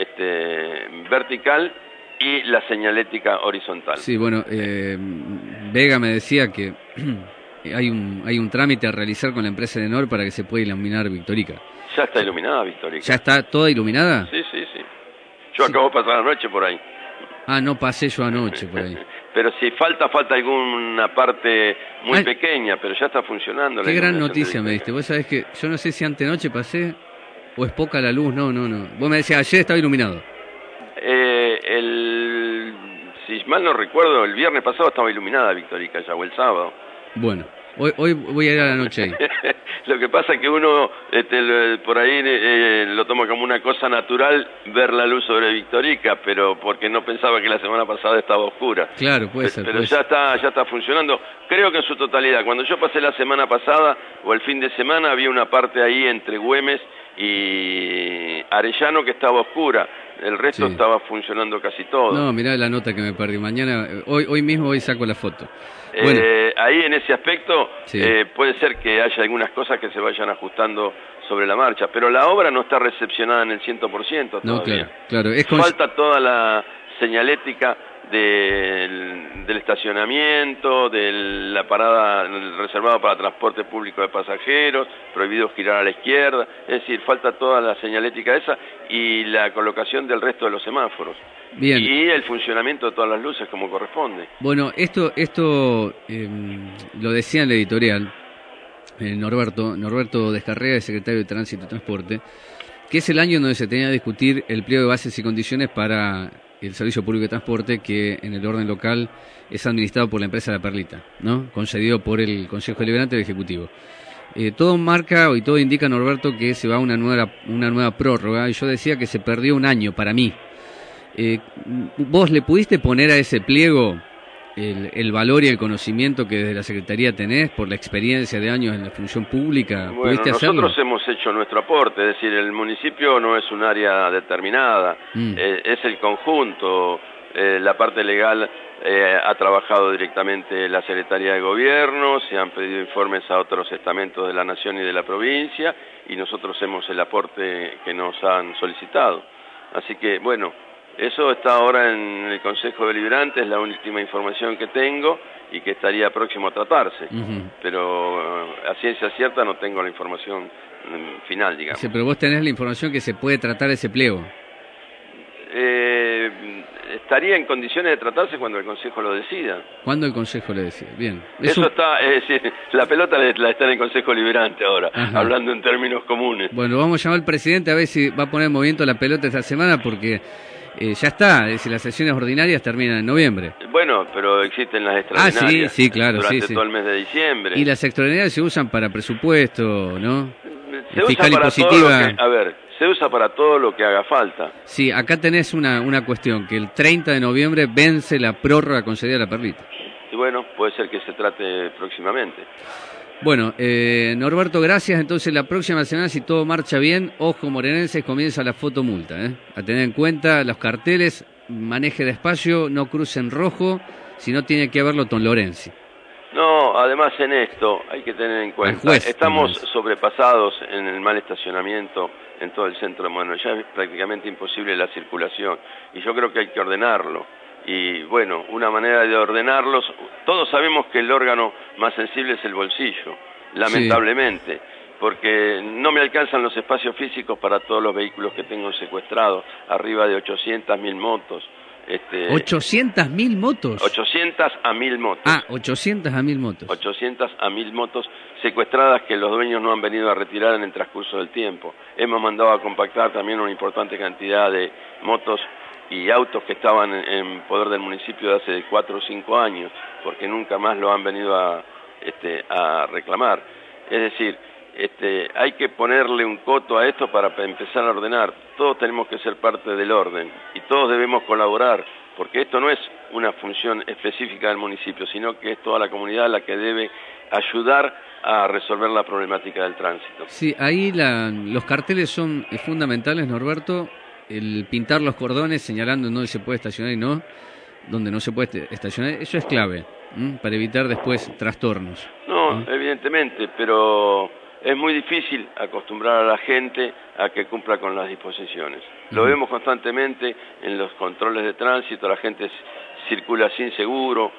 vertical y la señalética horizontal. Sí, bueno, Vega me decía que hay un trámite a realizar con la empresa de NOR para que se pueda iluminar Victorica. Ya está iluminada Victorica. ¿Ya está toda iluminada? Sí. Yo acabo de pasar la noche por ahí. No pasé yo anoche por ahí. Pero si falta alguna parte muy pequeña, pero ya está funcionando. Qué gran noticia me diste. Vos sabés que yo no sé si antenoche pasé o es poca la luz. No. Vos me decías, ayer estaba iluminado. Si mal no recuerdo, el viernes pasado estaba iluminada Victorica ya, o el sábado. Bueno, hoy voy a ir a la noche ahí. Lo que pasa es que uno por ahí lo toma como una cosa natural ver la luz sobre Victorica, pero porque no pensaba que la semana pasada estaba oscura. Claro, puede ser. Pero ya está funcionando, creo que en su totalidad. Cuando yo pasé la semana pasada o el fin de semana, había una parte ahí entre Güemes y Arellano que estaba oscura. El resto estaba funcionando casi todo. No, mirá la nota que me perdí. Mañana, hoy mismo saco la foto. Bueno. Ahí en ese aspecto puede ser que haya algunas cosas que se vayan ajustando sobre la marcha, pero la obra no está recepcionada en el 100% todavía. No, claro. Falta toda la señalética del estacionamiento, de la parada reservada para transporte público de pasajeros, prohibido girar a la izquierda, es decir, falta toda la señalética esa y la colocación del resto de los semáforos. Bien. Y el funcionamiento de todas las luces como corresponde. Bueno, esto lo decía en la editorial Norberto Descarrega, secretario de Tránsito y Transporte, que es el año donde se tenía que discutir el pliego de bases y condiciones para el Servicio Público de Transporte, que en el orden local es administrado por la empresa La Perlita, ¿no? Concedido por el Consejo Deliberante del Ejecutivo. Todo marca y todo indica, Norberto, que se va a una nueva prórroga, y yo decía que se perdió un año para mí. ¿Vos le pudiste poner a ese pliego el valor y el conocimiento que desde la Secretaría tenés por la experiencia de años en la función pública? Bueno, ¿Pudiste hacerlo? nosotros hemos hecho nuestro aporte, es decir, el municipio no es un área determinada, es el conjunto. La parte legal ha trabajado directamente la Secretaría de Gobierno, se han pedido informes a otros estamentos de la Nación y de la provincia, y nosotros hacemos el aporte que nos han solicitado. Así que, bueno, eso está ahora en el Consejo Deliberante, es la última información que tengo y que estaría próximo a tratarse. Pero a ciencia cierta no tengo la información final, digamos. Sí, pero vos tenés la información que se puede tratar ese pliego. Estaría en condiciones de tratarse cuando el Consejo lo decida. ¿Cuándo el Consejo le decide? Bien. Eso está, es decir, la pelota la está en el Consejo Deliberante ahora, hablando en términos comunes. Bueno, vamos a llamar al presidente a ver si va a poner en movimiento la pelota esta semana, porque ya está, es decir, las sesiones ordinarias terminan en noviembre. Bueno, pero existen las extraordinarias. Sí, claro, durante todo el mes de diciembre. Y las extraordinarias se usan para presupuesto, ¿no? Se fiscal usa para impositiva. se usa para todo lo que haga falta. Sí, acá tenés una cuestión, que el 30 de noviembre vence la prórroga concedida a la perlita. Y bueno, puede ser que se trate próximamente. Bueno, Norberto, gracias. Entonces la próxima semana, si todo marcha bien, ojo morenenses, comienza la fotomulta, a tener en cuenta los carteles, maneje despacio, no cruce en rojo, si no tiene que haberlo Tom Lorenzi. No, además en esto hay que tener en cuenta, estamos sobrepasados en el mal estacionamiento en todo el centro de Moreno, ya es prácticamente imposible la circulación, y yo creo que hay que ordenarlo. Y bueno, una manera de ordenarlos, todos sabemos que el órgano más sensible es el bolsillo, lamentablemente, porque no me alcanzan los espacios físicos para todos los vehículos que tengo secuestrados, arriba de 800.000 motos. ¿800.000 motos? 800 a 1.000 motos. 800 a 1.000 motos. 800 a 1.000 motos secuestradas que los dueños no han venido a retirar en el transcurso del tiempo. Hemos mandado a compactar también una importante cantidad de motos y autos que estaban en poder del municipio de hace 4 o 5 años, porque nunca más lo han venido a reclamar. Es decir, hay que ponerle un coto a esto para empezar a ordenar. Todos tenemos que ser parte del orden y todos debemos colaborar, porque esto no es una función específica del municipio, sino que es toda la comunidad la que debe ayudar a resolver la problemática del tránsito. Sí, ahí los carteles son fundamentales, Norberto, el pintar los cordones señalando dónde se puede estacionar y no, donde no se puede estacionar, eso es clave, para evitar después trastornos. No, evidentemente, pero es muy difícil acostumbrar a la gente a que cumpla con las disposiciones. Lo vemos constantemente en los controles de tránsito, la gente circula sin seguro,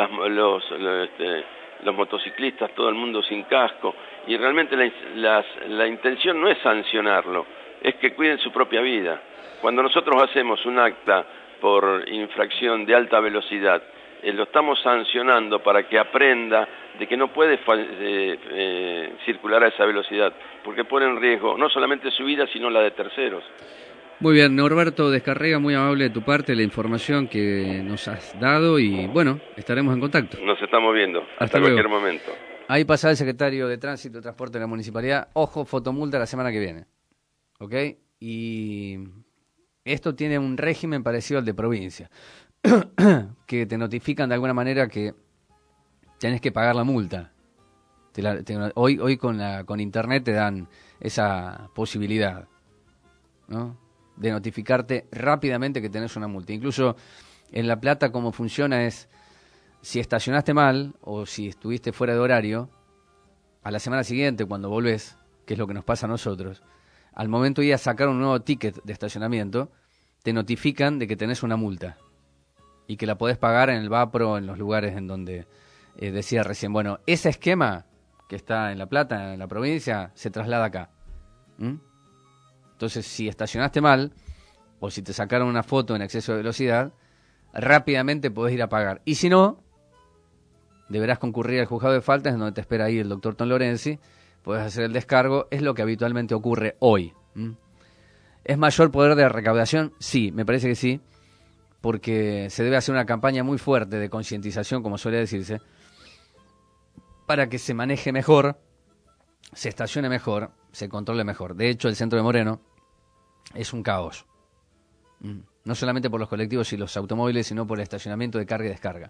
los motociclistas, todo el mundo sin casco, y realmente la intención no es sancionarlo, es que cuiden su propia vida. Cuando nosotros hacemos un acta por infracción de alta velocidad, lo estamos sancionando para que aprenda de que no puede circular a esa velocidad, porque pone en riesgo no solamente su vida, sino la de terceros. Muy bien, Norberto Descarrega, muy amable de tu parte la información que nos has dado y bueno, estaremos en contacto. Nos estamos viendo, hasta cualquier momento. Ahí pasa el secretario de Tránsito y Transporte de la Municipalidad. Ojo, fotomulta la semana que viene. ¿Ok? Y esto tiene un régimen parecido al de provincia, que te notifican de alguna manera que tenés que pagar la multa. Hoy con internet te dan esa posibilidad, ¿no?, de notificarte rápidamente que tenés una multa. Incluso en La Plata cómo funciona es, si estacionaste mal o si estuviste fuera de horario, a la semana siguiente cuando volvés, que es lo que nos pasa a nosotros, al momento de ir a sacar un nuevo ticket de estacionamiento, te notifican de que tenés una multa y que la podés pagar en el Vapro, en los lugares en donde decía recién. Bueno, ese esquema que está en La Plata, en la provincia, se traslada acá. Entonces, si estacionaste mal o si te sacaron una foto en exceso de velocidad, rápidamente podés ir a pagar. Y si no, deberás concurrir al juzgado de faltas, en donde te espera ahí el doctor Tom Lorenzi, podés hacer el descargo, es lo que habitualmente ocurre hoy. ¿Es mayor poder de recaudación? Sí, me parece que sí, porque se debe hacer una campaña muy fuerte de concientización, como suele decirse, para que se maneje mejor, se estacione mejor, se controle mejor. De hecho, el centro de Moreno es un caos. No solamente por los colectivos y los automóviles, sino por el estacionamiento de carga y descarga.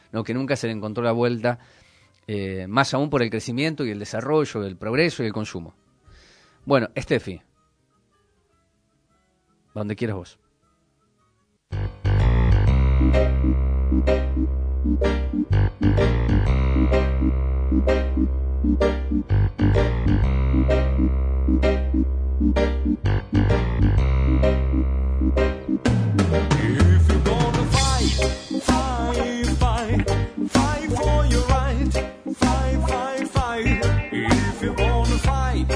no, que nunca se le encontró la vuelta, más aún por el crecimiento y el desarrollo, el progreso y el consumo. Bueno, Steffi, donde quieras vos. If you're gonna fight for your right, fight. If you're gonna fight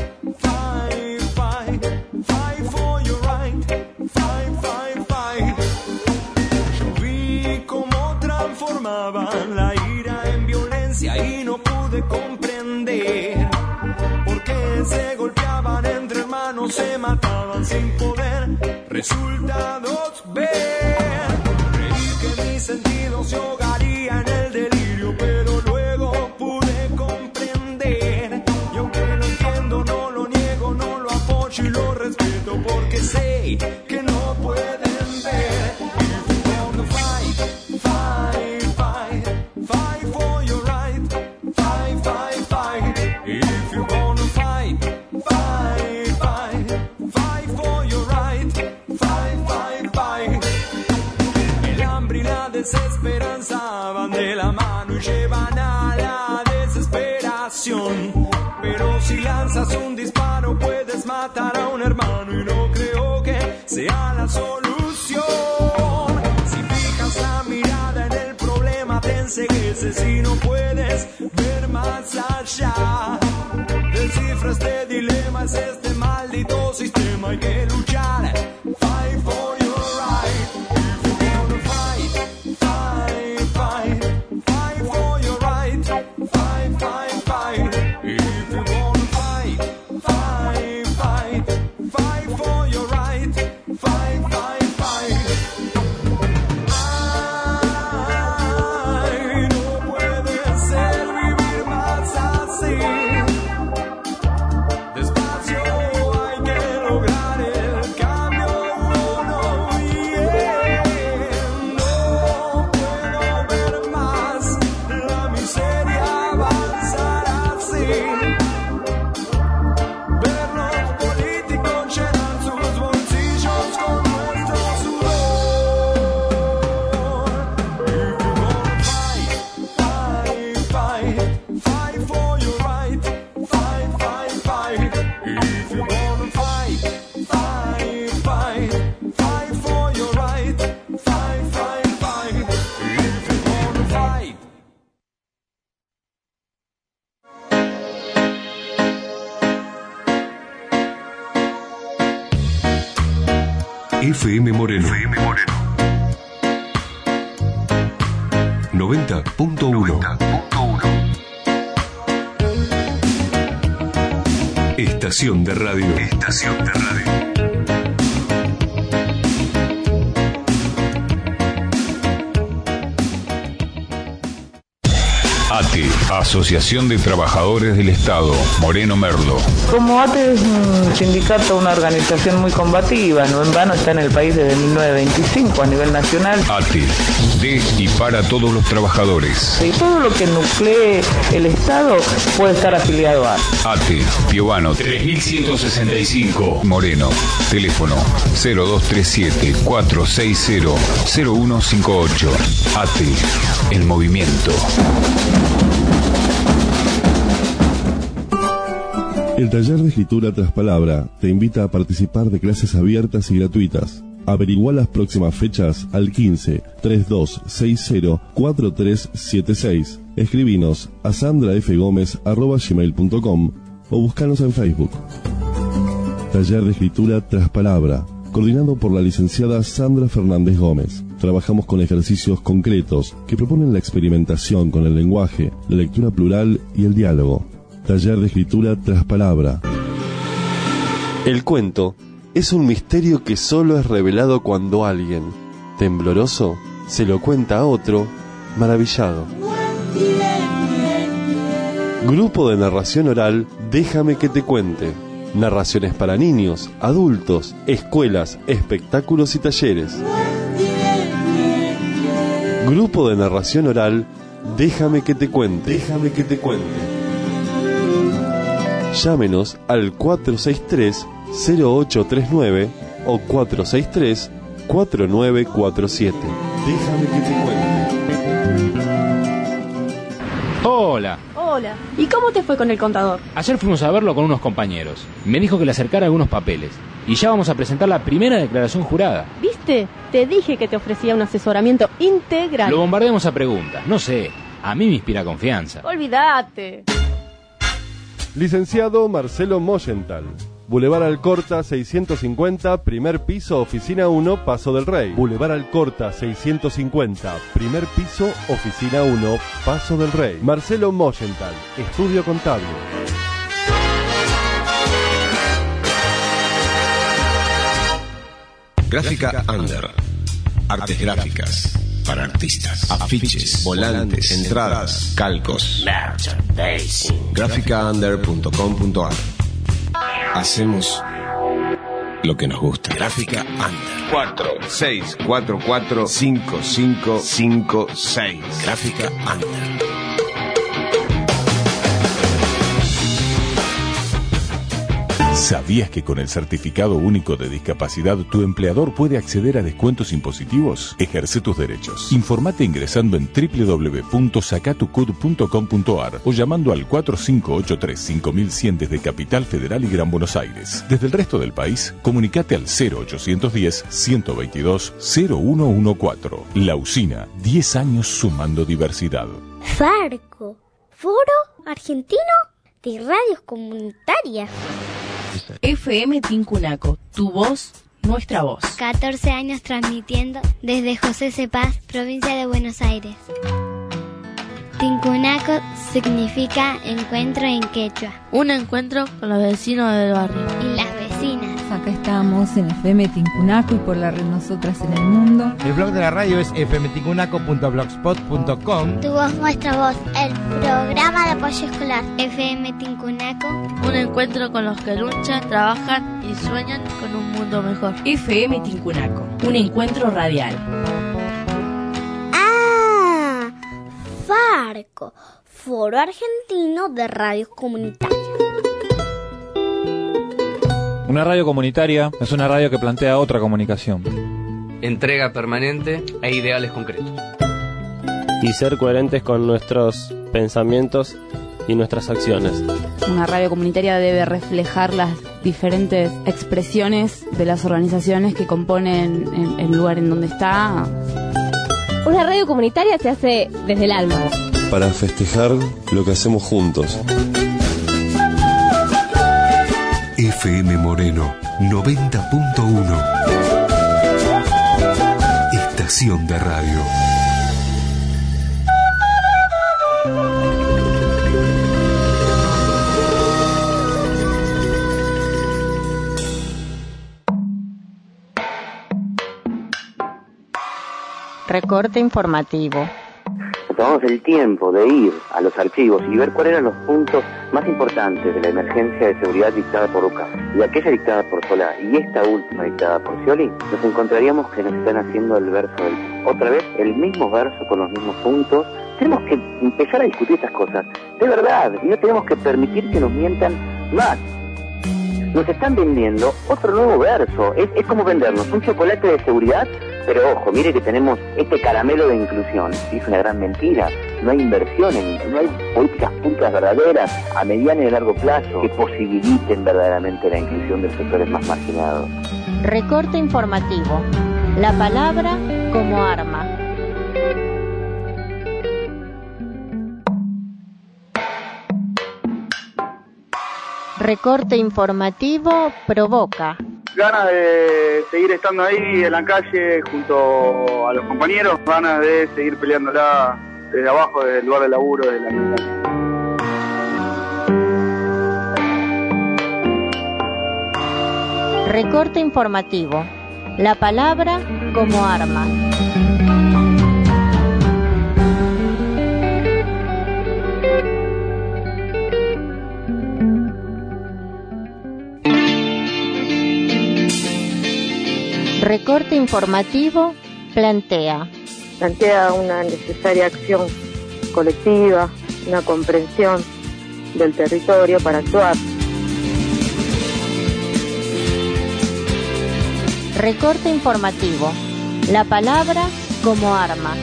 for your right, fight. Yo vi cómo transformaban la ira en violencia y no pude comprender por qué se golpeaban entre hermanos, se mataban sin poder resultados ver. Creí que mis sentidos se ahogarían en el delirio, pero luego pude comprender. Y aunque lo entiendo, no lo niego, no lo apoyo y lo respeto, porque sé que no pueden ver. If you wanna fight for your right, fight. If you wanna fight for your right, fight. El hambre y la desesperanza van de la mano y llevan a la desesperación. Pero si lanzas un disparo puedes matar a un hermano y no creo que sea la solución. Si fijas la mirada en el problema te encegueces y no puedes ver más allá. Descifra este dilema, es este maldito sistema, hay que luchar. Fight for your right. If you wanna fight for your right, fight. If you wanna fight for your right, fight. Ay, no puede ser vivir más así. Despacio hay que lograr el cambio, no, yeah. No puedo ver más la miseria avanzar así. Ver los políticos llenar sus bolsillos con nuestro sudor. If you wanna fight for your right, fight. If you wanna fight for your right, fight. If you wanna fight. FM Moreno. 90.1. Estación de radio. ATE, Asociación de Trabajadores del Estado, Moreno Merlo. Como ATE es un sindicato, una organización muy combativa, no en vano está en el país desde 1925 a nivel nacional. ATE, de y para todos los trabajadores. Y todo lo que nuclee el Estado puede estar afiliado a ATE, Piovano 3165, Moreno. Teléfono 0237-460-0158. ATE, el movimiento. El taller de escritura tras palabra te invita a participar de clases abiertas y gratuitas. Averigua las próximas fechas al 15-3260-4376. Escribinos a sandrafgomez@gmail.com o buscanos en Facebook. Taller de escritura tras palabra, coordinado por la licenciada Sandra Fernández Gómez. Trabajamos con ejercicios concretos que proponen la experimentación con el lenguaje, la lectura plural y el diálogo. Taller de escritura tras palabra. El cuento es un misterio que solo es revelado cuando alguien, tembloroso, se lo cuenta a otro, maravillado. Grupo de narración oral Déjame que te cuente. Narraciones para niños, adultos, escuelas, espectáculos y talleres. Grupo de narración oral Déjame que te cuente. Déjame que te cuente. Llámenos al 463-0839 o 463-4947. Déjame que te cuente. Hola. Hola. ¿Y cómo te fue con el contador? Ayer fuimos a verlo con unos compañeros. Me dijo que le acercara algunos papeles. Y ya vamos a presentar la primera declaración jurada. ¿Viste? Te dije que te ofrecía un asesoramiento integral. Lo bombardeamos a preguntas. No sé, a mí me inspira confianza. Olvídate. Licenciado Marcelo Moyenthal. Boulevard Alcorta 650, primer piso, oficina 1, Paso del Rey. Boulevard Alcorta 650, primer piso, oficina 1, Paso del Rey. Marcelo Moyenthal, estudio contable. Gráfica Under. Artes gráficas para artistas. Afiches, volantes, entradas, calcos. Gráficaunder.com.ar. Hacemos lo que nos gusta. Gráfica Under. 46445556. Gráfica Under. ¿Sabías que con el Certificado Único de Discapacidad tu empleador puede acceder a descuentos impositivos? Ejerce tus derechos. Informate ingresando en www.sacatucud.com.ar o llamando al 4583-5100 desde Capital Federal y Gran Buenos Aires. Desde el resto del país, comunicate al 0810-122-0114. La Usina, 10 años sumando diversidad. Farco, Foro Argentino de Radios Comunitarias. FM Tincunaco, tu voz, nuestra voz. 14 años transmitiendo desde José C. Paz, provincia de Buenos Aires. Tincunaco significa encuentro en quechua. Un encuentro con los vecinos del barrio. Y las vecinas. Acá estamos en FM Tincunaco y por la red Nosotras en el Mundo. El blog de la radio es fmtincunaco.blogspot.com. Tu voz, nuestra voz. El programa de apoyo escolar FM Tincunaco. Un encuentro con los que luchan, trabajan y sueñan con un mundo mejor. FM Tincunaco. Un encuentro radial. Ah, Farco, Foro Argentino de Radios Comunitarias. Una radio comunitaria es una radio que plantea otra comunicación. Entrega permanente e ideales concretos. Y ser coherentes con nuestros pensamientos y nuestras acciones. Una radio comunitaria debe reflejar las diferentes expresiones de las organizaciones que componen el lugar en donde está. Una radio comunitaria se hace desde el alma. Para festejar lo que hacemos juntos. FM Moreno 90.1. Estación de radio. Recorte informativo. Tomamos el tiempo de ir a los archivos y ver cuáles eran los puntos más importantes de la emergencia de seguridad dictada por UCA y aquella dictada por Solá y esta última dictada por Scioli, nos encontraríamos que nos están haciendo el verso otra vez el mismo verso con los mismos puntos. Tenemos que empezar a discutir estas cosas de verdad y no tenemos que permitir que nos mientan más. Nos están vendiendo otro nuevo verso. Es como vendernos un chocolate de seguridad, pero ojo, mire que tenemos este caramelo de inclusión. Es una gran mentira. No hay inversión, no hay políticas públicas verdaderas a mediano y a largo plazo que posibiliten verdaderamente la inclusión de los sectores más marginados. Recorte informativo. La palabra como arma. Recorte informativo provoca. Ganas de seguir estando ahí en la calle junto a los compañeros, ganas de seguir peleándola desde abajo, desde el lugar de laburo, desde la militancia. Recorte informativo. La palabra como arma. Recorte informativo plantea una necesaria acción colectiva, una comprensión del territorio para actuar. Recorte informativo. La palabra como arma.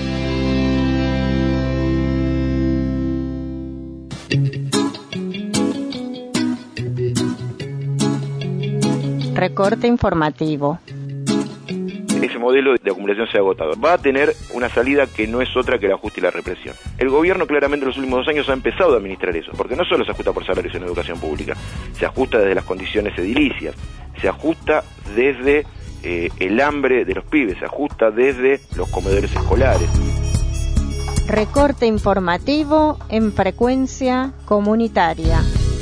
Recorte informativo. Ese modelo de acumulación se ha agotado. Va a tener una salida que no es otra que el ajuste y la represión. El gobierno claramente en los últimos 2 años ha empezado a administrar eso, porque no solo se ajusta por salarios en educación pública, se ajusta desde las condiciones edilicias, se ajusta desde el hambre de los pibes, se ajusta desde los comedores escolares. Recorte informativo en frecuencia comunitaria.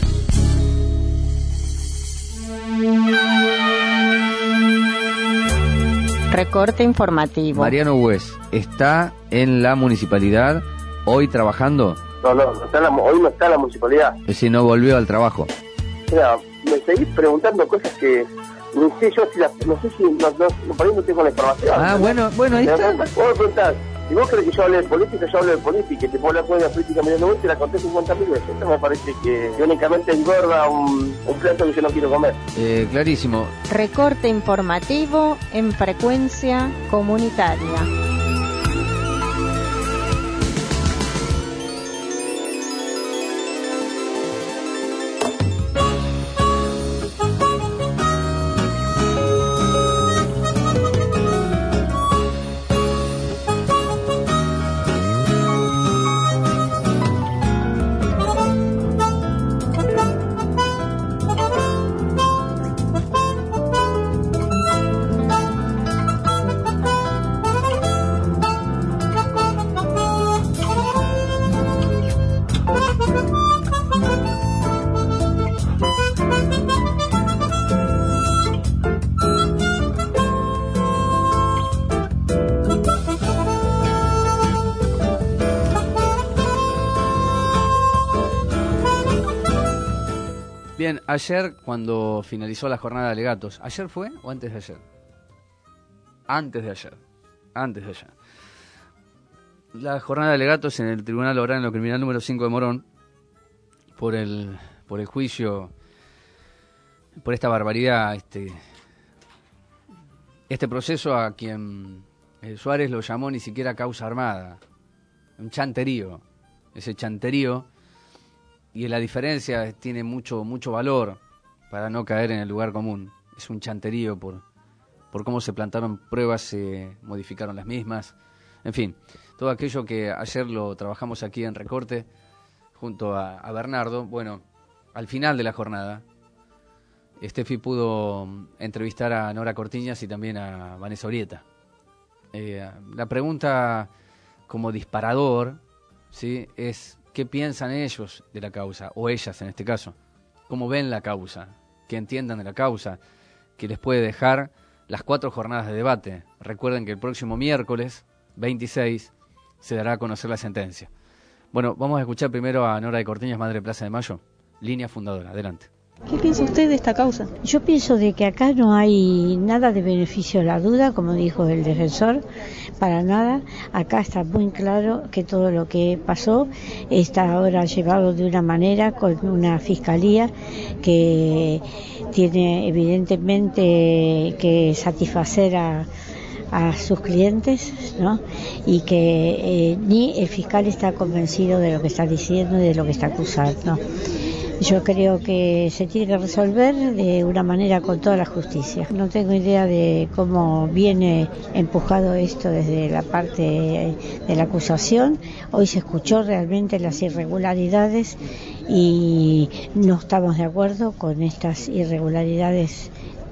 Recorte informativo. Mariano Hues, ¿está en la municipalidad hoy trabajando? No está hoy no está en la municipalidad. Es decir, no volvió al trabajo. Mira, me seguís preguntando cosas que no sé yo si no sé si por ahí no tengo la información. Ah, bueno, ahí está. Vos me preguntás, si vos querés que yo hable de política, yo hablo de política, y te puedo hablar de la política Mariano Hues, te la conté 50.000 veces. Esto me parece que únicamente engorda un plato que yo no quiero comer. Clarísimo. Recorte informativo en frecuencia comunitaria. Bien, ayer cuando finalizó la jornada de alegatos, ¿ayer fue o antes de ayer? Antes de ayer. La jornada de alegatos en el Tribunal Oral en lo Criminal número 5 de Morón, por el juicio, por esta barbaridad, este proceso a quien Suárez lo llamó ni siquiera causa armada, un chanterío, ese chanterío. Y la diferencia tiene mucho valor para no caer en el lugar común. Es un chanterío por cómo se plantaron pruebas, se modificaron las mismas. En fin, todo aquello que ayer lo trabajamos aquí en Recorte junto a Bernardo. Bueno, al final de la jornada, Estefi pudo entrevistar a Nora Cortiñas y también a Vanessa Orieta. La pregunta como disparador, ¿sí?, es: ¿qué piensan ellos de la causa? O ellas, en este caso. ¿Cómo ven la causa? ¿Qué entiendan de la causa? Que les puede dejar las 4 jornadas de debate. Recuerden que el próximo miércoles 26 se dará a conocer la sentencia. Bueno, vamos a escuchar primero a Nora de Cortiñas, Madre de Plaza de Mayo, línea fundadora. Adelante. ¿Qué piensa usted de esta causa? Yo pienso de que acá no hay nada de beneficio a la duda, como dijo el defensor, para nada. Acá está muy claro que todo lo que pasó está ahora llevado de una manera con una fiscalía que tiene evidentemente que satisfacer a sus clientes, ¿no? Y que ni el fiscal está convencido de lo que está diciendo y de lo que está acusando. Yo creo que se tiene que resolver de una manera con toda la justicia. No tengo idea de cómo viene empujado esto desde la parte de la acusación. Hoy se escuchó realmente las irregularidades y no estamos de acuerdo con estas irregularidades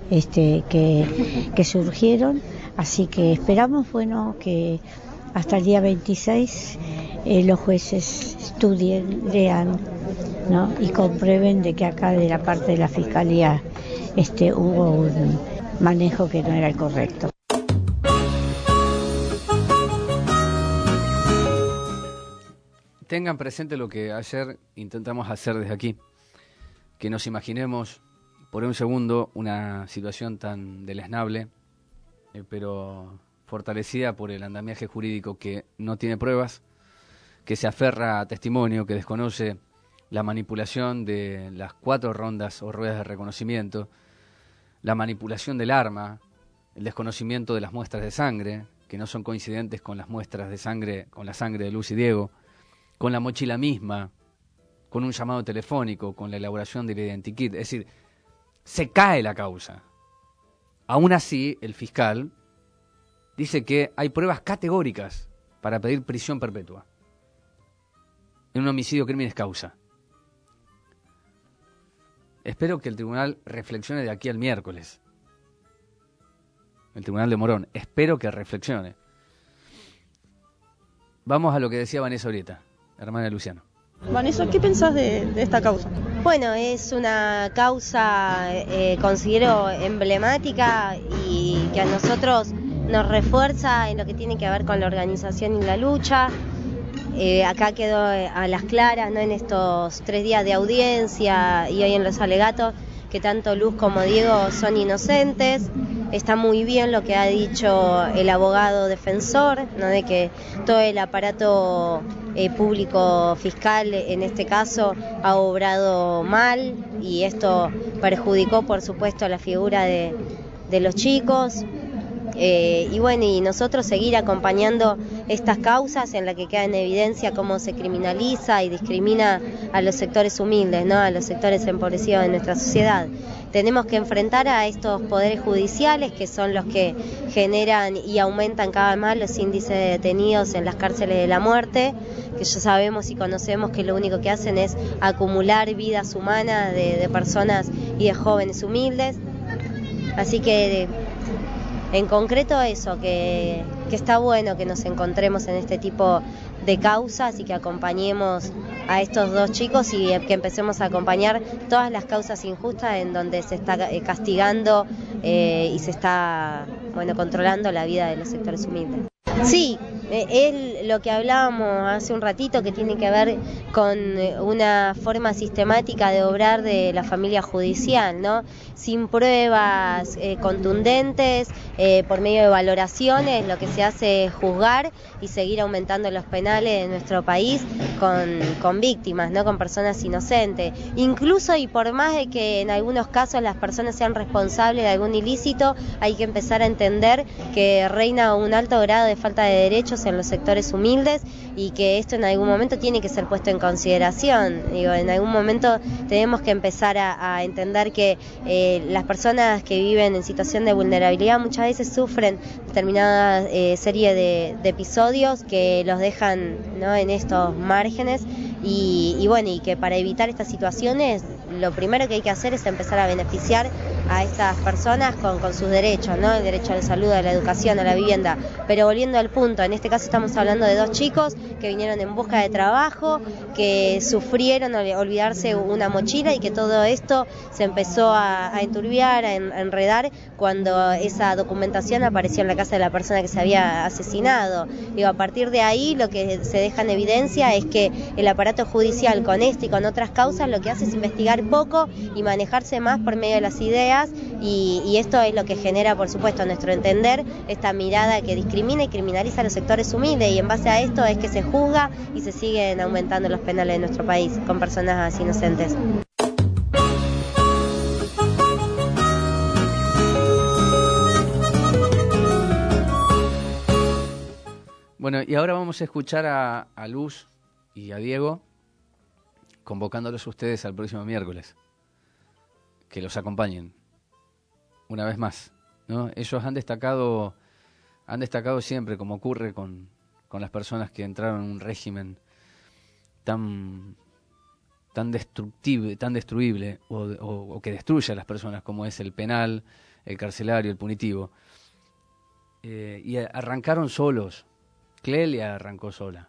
que surgieron. Así que esperamos, bueno, que hasta el día 26 los jueces estudien, lean, ¿no?, y comprueben de que acá de la parte de la Fiscalía hubo un manejo que no era el correcto. Tengan presente lo que ayer intentamos hacer desde aquí, que nos imaginemos por un segundo una situación tan deleznable, pero fortalecida por el andamiaje jurídico que no tiene pruebas, que se aferra a testimonio, que desconoce la manipulación de las 4 rondas o ruedas de reconocimiento, la manipulación del arma, el desconocimiento de las muestras de sangre, que no son coincidentes con las muestras de sangre, con la sangre de Luz y Diego, con la mochila misma, con un llamado telefónico, con la elaboración del identikit. Es decir, se cae la causa. Aún así, el fiscal dice que hay pruebas categóricas para pedir prisión perpetua en un homicidio crímenes causa. Espero que el tribunal reflexione de aquí al miércoles. El tribunal de Morón. Espero que reflexione. Vamos a lo que decía Vanessa ahorita, hermana de Luciano. Vanessa, ¿qué pensás de esta causa? Bueno, es una causa, considero, emblemática y que a nosotros nos refuerza en lo que tiene que ver con la organización y la lucha. Acá quedó a las claras, ¿no?, en estos 3 días de audiencia y hoy en los alegatos, que tanto Luz como Diego son inocentes. Está muy bien lo que ha dicho el abogado defensor, ¿no?, de que todo el aparato público fiscal en este caso ha obrado mal y esto perjudicó por supuesto la figura de los chicos. Y bueno, y nosotros seguir acompañando estas causas en las que queda en evidencia cómo se criminaliza y discrimina a los sectores humildes, ¿no?, a los sectores empobrecidos de nuestra sociedad. Tenemos que enfrentar a estos poderes judiciales que son los que generan y aumentan cada vez más los índices de detenidos en las cárceles de la muerte, que ya sabemos y conocemos que lo único que hacen es acumular vidas humanas de personas y de jóvenes humildes. Así que en concreto eso, que está bueno que nos encontremos en este tipo de causas y que acompañemos a estos 2 chicos y que empecemos a acompañar todas las causas injustas en donde se está castigando y se está, bueno, controlando la vida de los sectores humildes. Sí, es lo que hablábamos hace un ratito, que tiene que ver con una forma sistemática de obrar de la familia judicial, ¿no? Sin pruebas contundentes, por medio de valoraciones, lo que se hace es juzgar y seguir aumentando los penales en nuestro país con víctimas, ¿no?, con personas inocentes. Incluso y por más de que en algunos casos las personas sean responsables de algún ilícito, hay que empezar a entender que reina un alto grado de falta de derechos en los sectores humildes y que esto en algún momento tiene que ser puesto en consideración. Digo, en algún momento tenemos que empezar a entender que las personas que viven en situación de vulnerabilidad muchas veces sufren determinada serie de episodios que los dejan, ¿no?, en estos márgenes y bueno, y que para evitar estas situaciones lo primero que hay que hacer es empezar a beneficiar a estas personas con sus derechos, ¿no?, el derecho a la salud, a la educación, a la vivienda. Pero volviendo al punto, en este caso estamos hablando de 2 chicos que vinieron en busca de trabajo, que sufrieron olvidarse una mochila y que todo esto se empezó a enturbiar, a enredar cuando esa documentación apareció en la casa de la persona que se había asesinado. Digo, a partir de ahí lo que se deja en evidencia es que el aparato judicial con este y con otras causas lo que hace es investigar poco y manejarse más por medio de las ideas y esto es lo que genera, por supuesto, a nuestro entender, esta mirada que discrimina y criminaliza a los sectores humildes, y en base a esto es que se juzga y se siguen aumentando los penales en nuestro país con personas inocentes. Bueno, y ahora vamos a escuchar a Luz y a Diego convocándolos a ustedes al próximo miércoles, que los acompañen una vez más, ¿no? Ellos han destacado siempre, como ocurre con las personas que entraron en un régimen tan destruible o que destruye a las personas, como es el penal, el carcelario, el punitivo, y arrancaron solos. Clelia arrancó sola,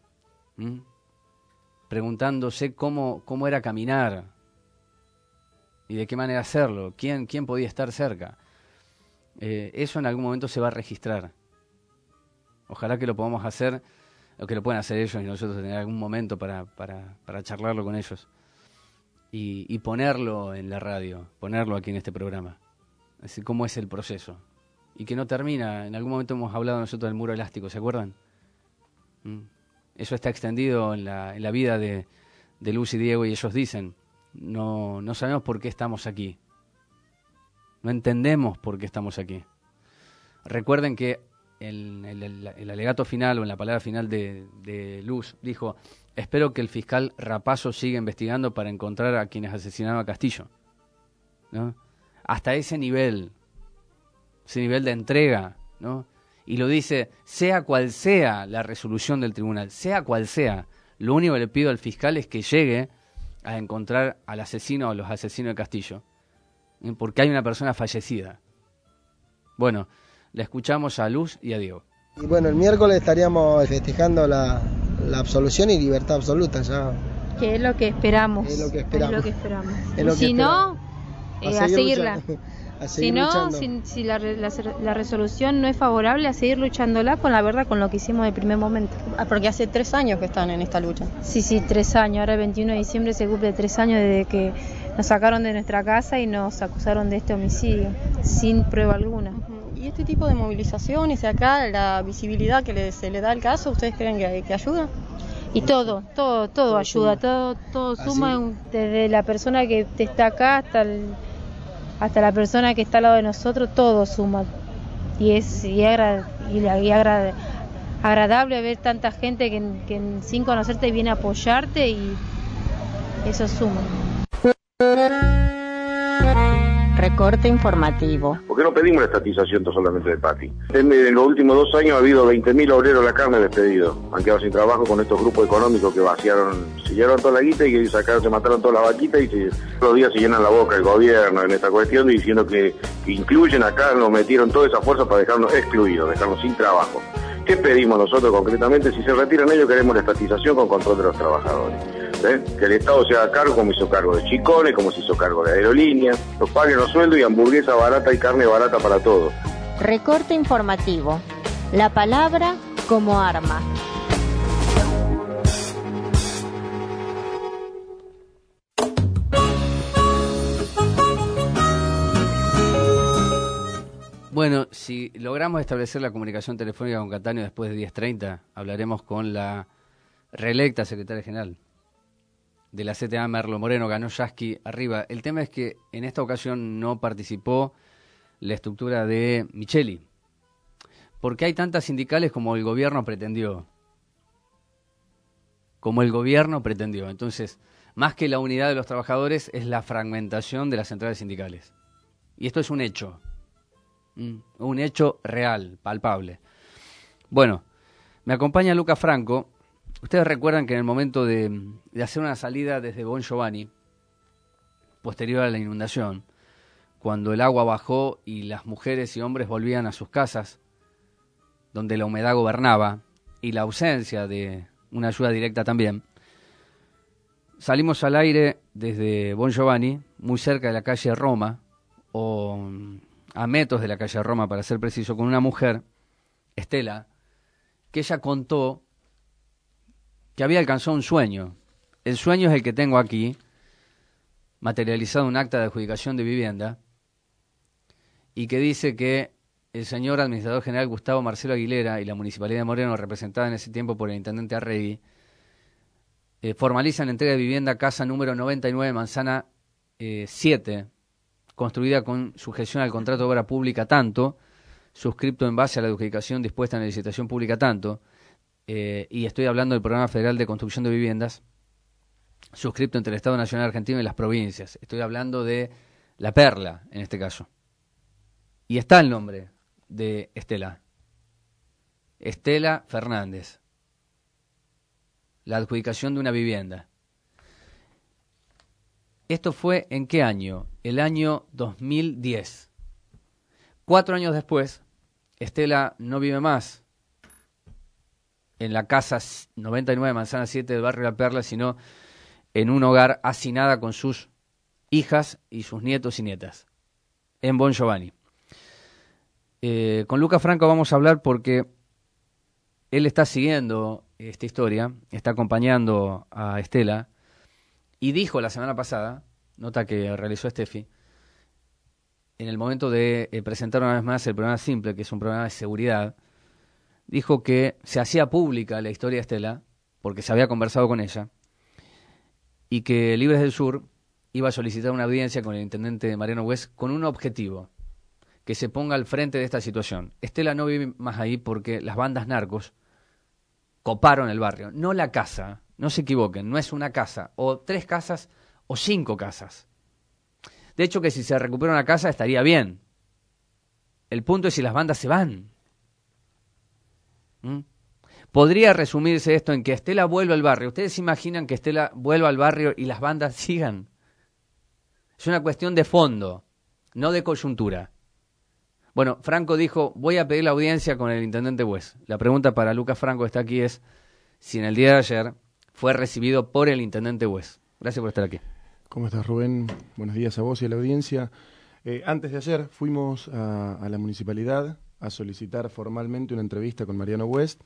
preguntándose cómo era caminar y de qué manera hacerlo, quién podía estar cerca. Eso en algún momento se va a registrar. Ojalá que lo podamos hacer, o que lo puedan hacer ellos y nosotros en algún momento para charlarlo con ellos y ponerlo en la radio, ponerlo aquí en este programa. Es decir, cómo es el proceso. Y que no termina. En algún momento hemos hablado nosotros del muro elástico, ¿se acuerdan? Eso está extendido en la vida de Luz y Diego, y ellos dicen, no sabemos por qué estamos aquí. No entendemos por qué estamos aquí. Recuerden que el alegato final o en la palabra final de Luz dijo, espero que el fiscal Rapazo siga investigando para encontrar a quienes asesinaron a Castillo, ¿no? Hasta ese nivel de entrega, ¿no? Y lo dice, sea cual sea la resolución del tribunal, sea cual sea, lo único que le pido al fiscal es que llegue a encontrar al asesino o los asesinos de Castillo, porque hay una persona fallecida. Bueno, le escuchamos a Luz y a Diego. Y bueno, el miércoles estaríamos festejando la absolución y libertad absoluta ya. Que es lo que esperamos. Es lo que esperamos. Y si no, a seguirla. Si no, si la resolución no es favorable, a seguir luchándola con la verdad, con lo que hicimos de primer momento. Porque hace 3 años que están en esta lucha. Sí, 3 años. Ahora el 21 de diciembre se cumple 3 años desde que nos sacaron de nuestra casa y nos acusaron de este homicidio, sin prueba alguna. ¿Y este tipo de movilizaciones y acá, la visibilidad que se le da al caso, ustedes creen que ayuda? Y todo ayuda, todo suma, desde la persona que está acá hasta la persona que está al lado de nosotros, todo suma. Y es agradable ver tanta gente que sin conocerte viene a apoyarte, y eso suma. Recorte informativo. ¿Por qué no pedimos la estatización solamente de Pati? En los últimos 2 años ha habido 20.000 obreros de la carne despedidos. Han quedado sin trabajo con estos grupos económicos que se llevaron toda la guita y se mataron todas las vaquitas, y todos los días se llenan la boca el gobierno en esta cuestión diciendo que incluyen acá, nos metieron toda esa fuerza para dejarnos excluidos, dejarnos sin trabajo. ¿Qué pedimos nosotros concretamente? Si se retiran ellos, queremos la estatización con control de los trabajadores. Que el Estado se haga cargo, como hizo cargo de Chicones, como se hizo cargo de Aerolíneas, los paguen los sueldos y hamburguesa barata y carne barata para todos. Recorte informativo. La palabra como arma. Bueno, si logramos establecer la comunicación telefónica con Cattaneo después de 10:30, hablaremos con la reelecta secretaria general de la CTA, Merlo Moreno. Ganó Yasky arriba. El tema es que en esta ocasión no participó la estructura de Micheli, porque hay tantas sindicales como el gobierno pretendió. Entonces, más que la unidad de los trabajadores, es la fragmentación de las centrales sindicales. Y esto es un hecho real, palpable. Bueno, me acompaña Luca Franco. Ustedes recuerdan que en el momento de hacer una salida desde Bon Giovanni, posterior a la inundación, cuando el agua bajó y las mujeres y hombres volvían a sus casas, donde la humedad gobernaba, y la ausencia de una ayuda directa también, salimos al aire desde Bon Giovanni, muy cerca de la calle Roma, o a metros de la calle Roma, para ser preciso, con una mujer, Estela, que ella contó que había alcanzado un sueño. El sueño es el que tengo aquí, materializado en un acta de adjudicación de vivienda, y que dice que el señor administrador general Gustavo Marcelo Aguilera y la Municipalidad de Moreno, representada en ese tiempo por el intendente Arregui, formalizan la entrega de vivienda casa número 99, manzana 7, construida con sujeción al contrato de obra pública tanto, suscripto en base a la adjudicación dispuesta en la licitación pública tanto, y estoy hablando del Programa Federal de Construcción de Viviendas, suscripto entre el Estado Nacional Argentino y las provincias. Estoy hablando de La Perla, en este caso. Y está el nombre de Estela Fernández. La adjudicación de una vivienda. ¿Esto fue en qué año? El año 2010. 4 años después, Estela no vive más en la casa 99, manzana 7 del barrio La Perla, sino en un hogar hacinada con sus hijas y sus nietos y nietas, en Bon Giovanni. Con Luca Franco vamos a hablar porque él está siguiendo esta historia, está acompañando a Estela, y dijo la semana pasada, nota que realizó Steffi, en el momento de presentar una vez más el programa Simple, que es un programa de seguridad, dijo que se hacía pública la historia de Estela porque se había conversado con ella, y que Libres del Sur iba a solicitar una audiencia con el intendente Mariano West con un objetivo, que se ponga al frente de esta situación. Estela no vive más ahí porque las bandas narcos coparon el barrio, no la casa, no se equivoquen, no es una casa, o 3 casas, o 5 casas. De hecho, que si se recupera una casa estaría bien. El punto es si las bandas se van. Podría resumirse esto en que Estela vuelva al barrio. ¿Ustedes se imaginan que Estela vuelva al barrio y las bandas sigan? Es una cuestión de fondo, no de coyuntura. Bueno, Franco dijo, voy a pedir la audiencia con el intendente West. La pregunta para Lucas Franco está aquí es si en el día de ayer fue recibido por el intendente West. Gracias por estar aquí. ¿Cómo estás, Rubén? Buenos días a vos y a la audiencia. Antes de ayer fuimos a la municipalidad a solicitar formalmente una entrevista con Mariano West,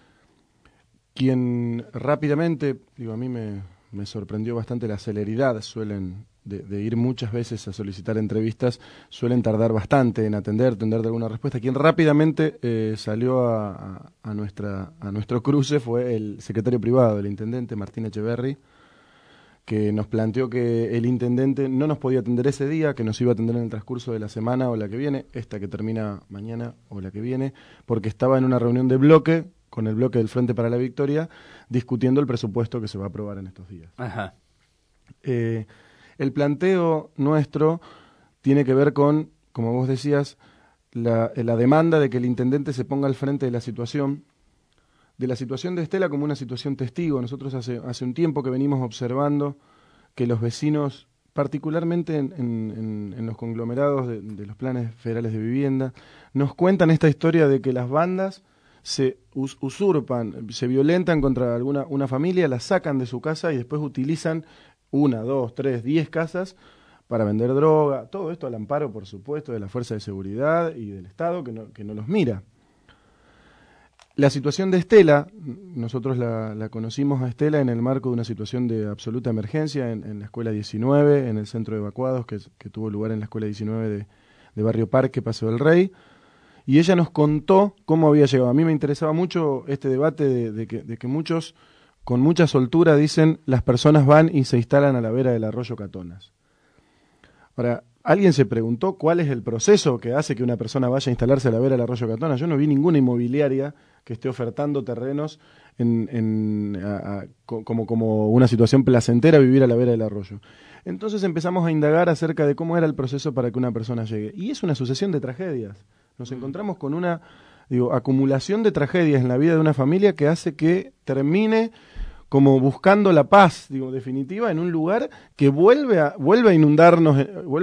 quien rápidamente, a mí me sorprendió bastante la celeridad, suelen de ir muchas veces a solicitar entrevistas, suelen tardar bastante en atender alguna respuesta. Quien rápidamente salió a nuestro cruce fue el secretario privado del intendente, Martín Echeverri, que nos planteó que el intendente no nos podía atender ese día, que nos iba a atender en el transcurso de la semana o la que viene, esta que termina mañana o la que viene, porque estaba en una reunión de bloque, con el bloque del Frente para la Victoria, discutiendo el presupuesto que se va a aprobar en estos días. Ajá. El planteo nuestro tiene que ver con, como vos decías, la demanda de que el intendente se ponga al frente de la situación de Estela como una situación testigo. Nosotros hace un tiempo que venimos observando que los vecinos, particularmente en los conglomerados de los planes federales de vivienda, nos cuentan esta historia de que las bandas se usurpan, se violentan contra una familia, la sacan de su casa y después utilizan 1, 2, 3, 10 casas para vender droga. Todo esto al amparo, por supuesto, de la Fuerza de Seguridad y del Estado que no los mira. La situación de Estela, nosotros la conocimos a Estela en el marco de una situación de absoluta emergencia en la Escuela 19, en el centro de evacuados que tuvo lugar en la Escuela 19 de Barrio Parque, Paseo del Rey, y ella nos contó cómo había llegado. A mí me interesaba mucho este debate de que muchos, con mucha soltura, dicen las personas van y se instalan a la vera del arroyo Catonas. Ahora, ¿alguien se preguntó cuál es el proceso que hace que una persona vaya a instalarse a la vera del arroyo Catonas? Yo no vi ninguna inmobiliaria que esté ofertando terrenos como una situación placentera vivir a la vera del arroyo. Entonces empezamos a indagar acerca de cómo era el proceso para que una persona llegue. Y es una sucesión de tragedias. Nos encontramos con una acumulación de tragedias en la vida de una familia que hace que termine como buscando la paz, definitiva, en un lugar que vuelve a inundarlos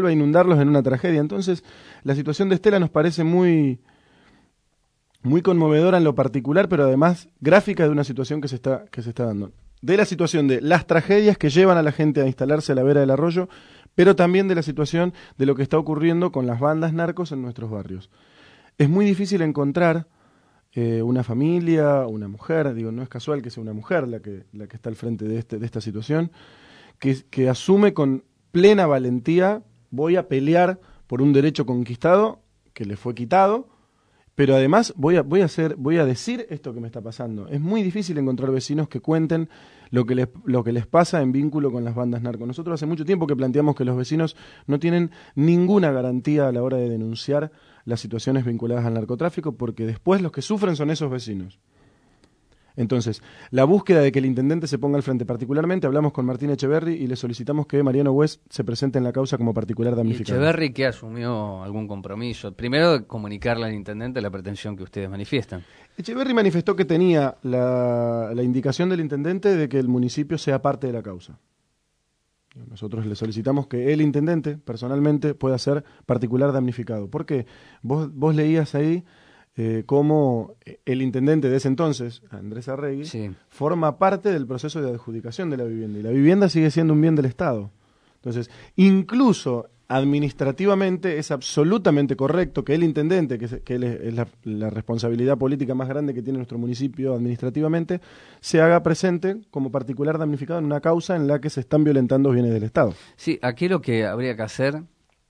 en una tragedia. Entonces, la situación de Estela nos parece muy conmovedora en lo particular, pero además gráfica de una situación que se está dando. De la situación de las tragedias que llevan a la gente a instalarse a la vera del arroyo, pero también de la situación de lo que está ocurriendo con las bandas narcos en nuestros barrios. Es muy difícil encontrar una familia, una mujer, no es casual que sea una mujer la que está al frente de esta situación, que asume con plena valentía, voy a pelear por un derecho conquistado que le fue quitado, pero además voy a decir esto que me está pasando. Es muy difícil encontrar vecinos que cuenten lo que les pasa en vínculo con las bandas narcos. Nosotros hace mucho tiempo que planteamos que los vecinos no tienen ninguna garantía a la hora de denunciar las situaciones vinculadas al narcotráfico, porque después los que sufren son esos vecinos. Entonces, la búsqueda de que el intendente se ponga al frente, particularmente hablamos con Martín Echeverri y le solicitamos que Mariano West se presente en la causa como particular damnificado. ¿Echeverri que asumió algún compromiso? Primero, comunicarle al intendente la pretensión que ustedes manifiestan. Echeverri manifestó que tenía la indicación del intendente de que el municipio sea parte de la causa. Nosotros le solicitamos que el intendente, personalmente, pueda ser particular damnificado. ¿Por qué? Vos leías ahí cómo el intendente de ese entonces, Andrés Arregui, sí, forma parte del proceso de adjudicación de la vivienda. Y la vivienda sigue siendo un bien del Estado. Entonces, incluso administrativamente es absolutamente correcto que el intendente, que es la responsabilidad política más grande que tiene nuestro municipio administrativamente, se haga presente como particular damnificado en una causa en la que se están violentando bienes del Estado. Sí, aquí lo que habría que hacer,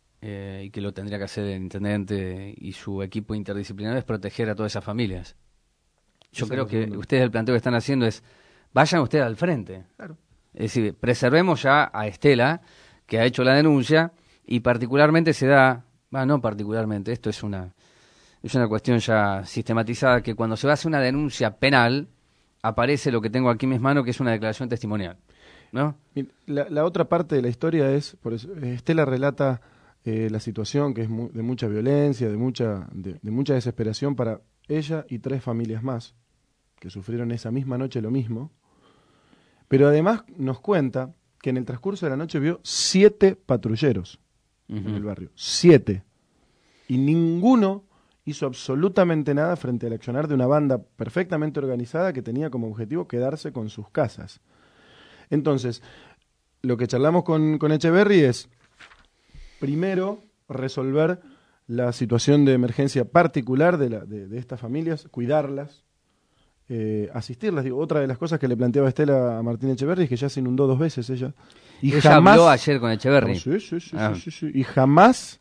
y que lo tendría que hacer el intendente y su equipo interdisciplinario, es proteger a todas esas familias. Yo creo que ustedes el planteo que están haciendo es, vayan ustedes al frente. Claro. Es decir, preservemos ya a Estela, que ha hecho la denuncia, y particularmente se da, no particularmente, esto es una cuestión ya sistematizada, que cuando se va a hacer una denuncia penal, aparece lo que tengo aquí en mis manos, que es una declaración testimonial, ¿no? La otra parte de la historia es, por eso, Estela relata la situación, que es de mucha violencia, de mucha desesperación para ella y 3 familias más, que sufrieron esa misma noche lo mismo, pero además nos cuenta que en el transcurso de la noche vio 7 patrulleros en el barrio, 7, y ninguno hizo absolutamente nada frente al accionar de una banda perfectamente organizada que tenía como objetivo quedarse con sus casas. Entonces, lo que charlamos con Echeverry es, primero, resolver la situación de emergencia particular de estas familias, cuidarlas, asistirlas. Digo, otra de las cosas que le planteaba Estela a Martín Echeverry es que ya se inundó 2 veces ella. Y ella jamás habló ayer con Echeverry. Sí. Y jamás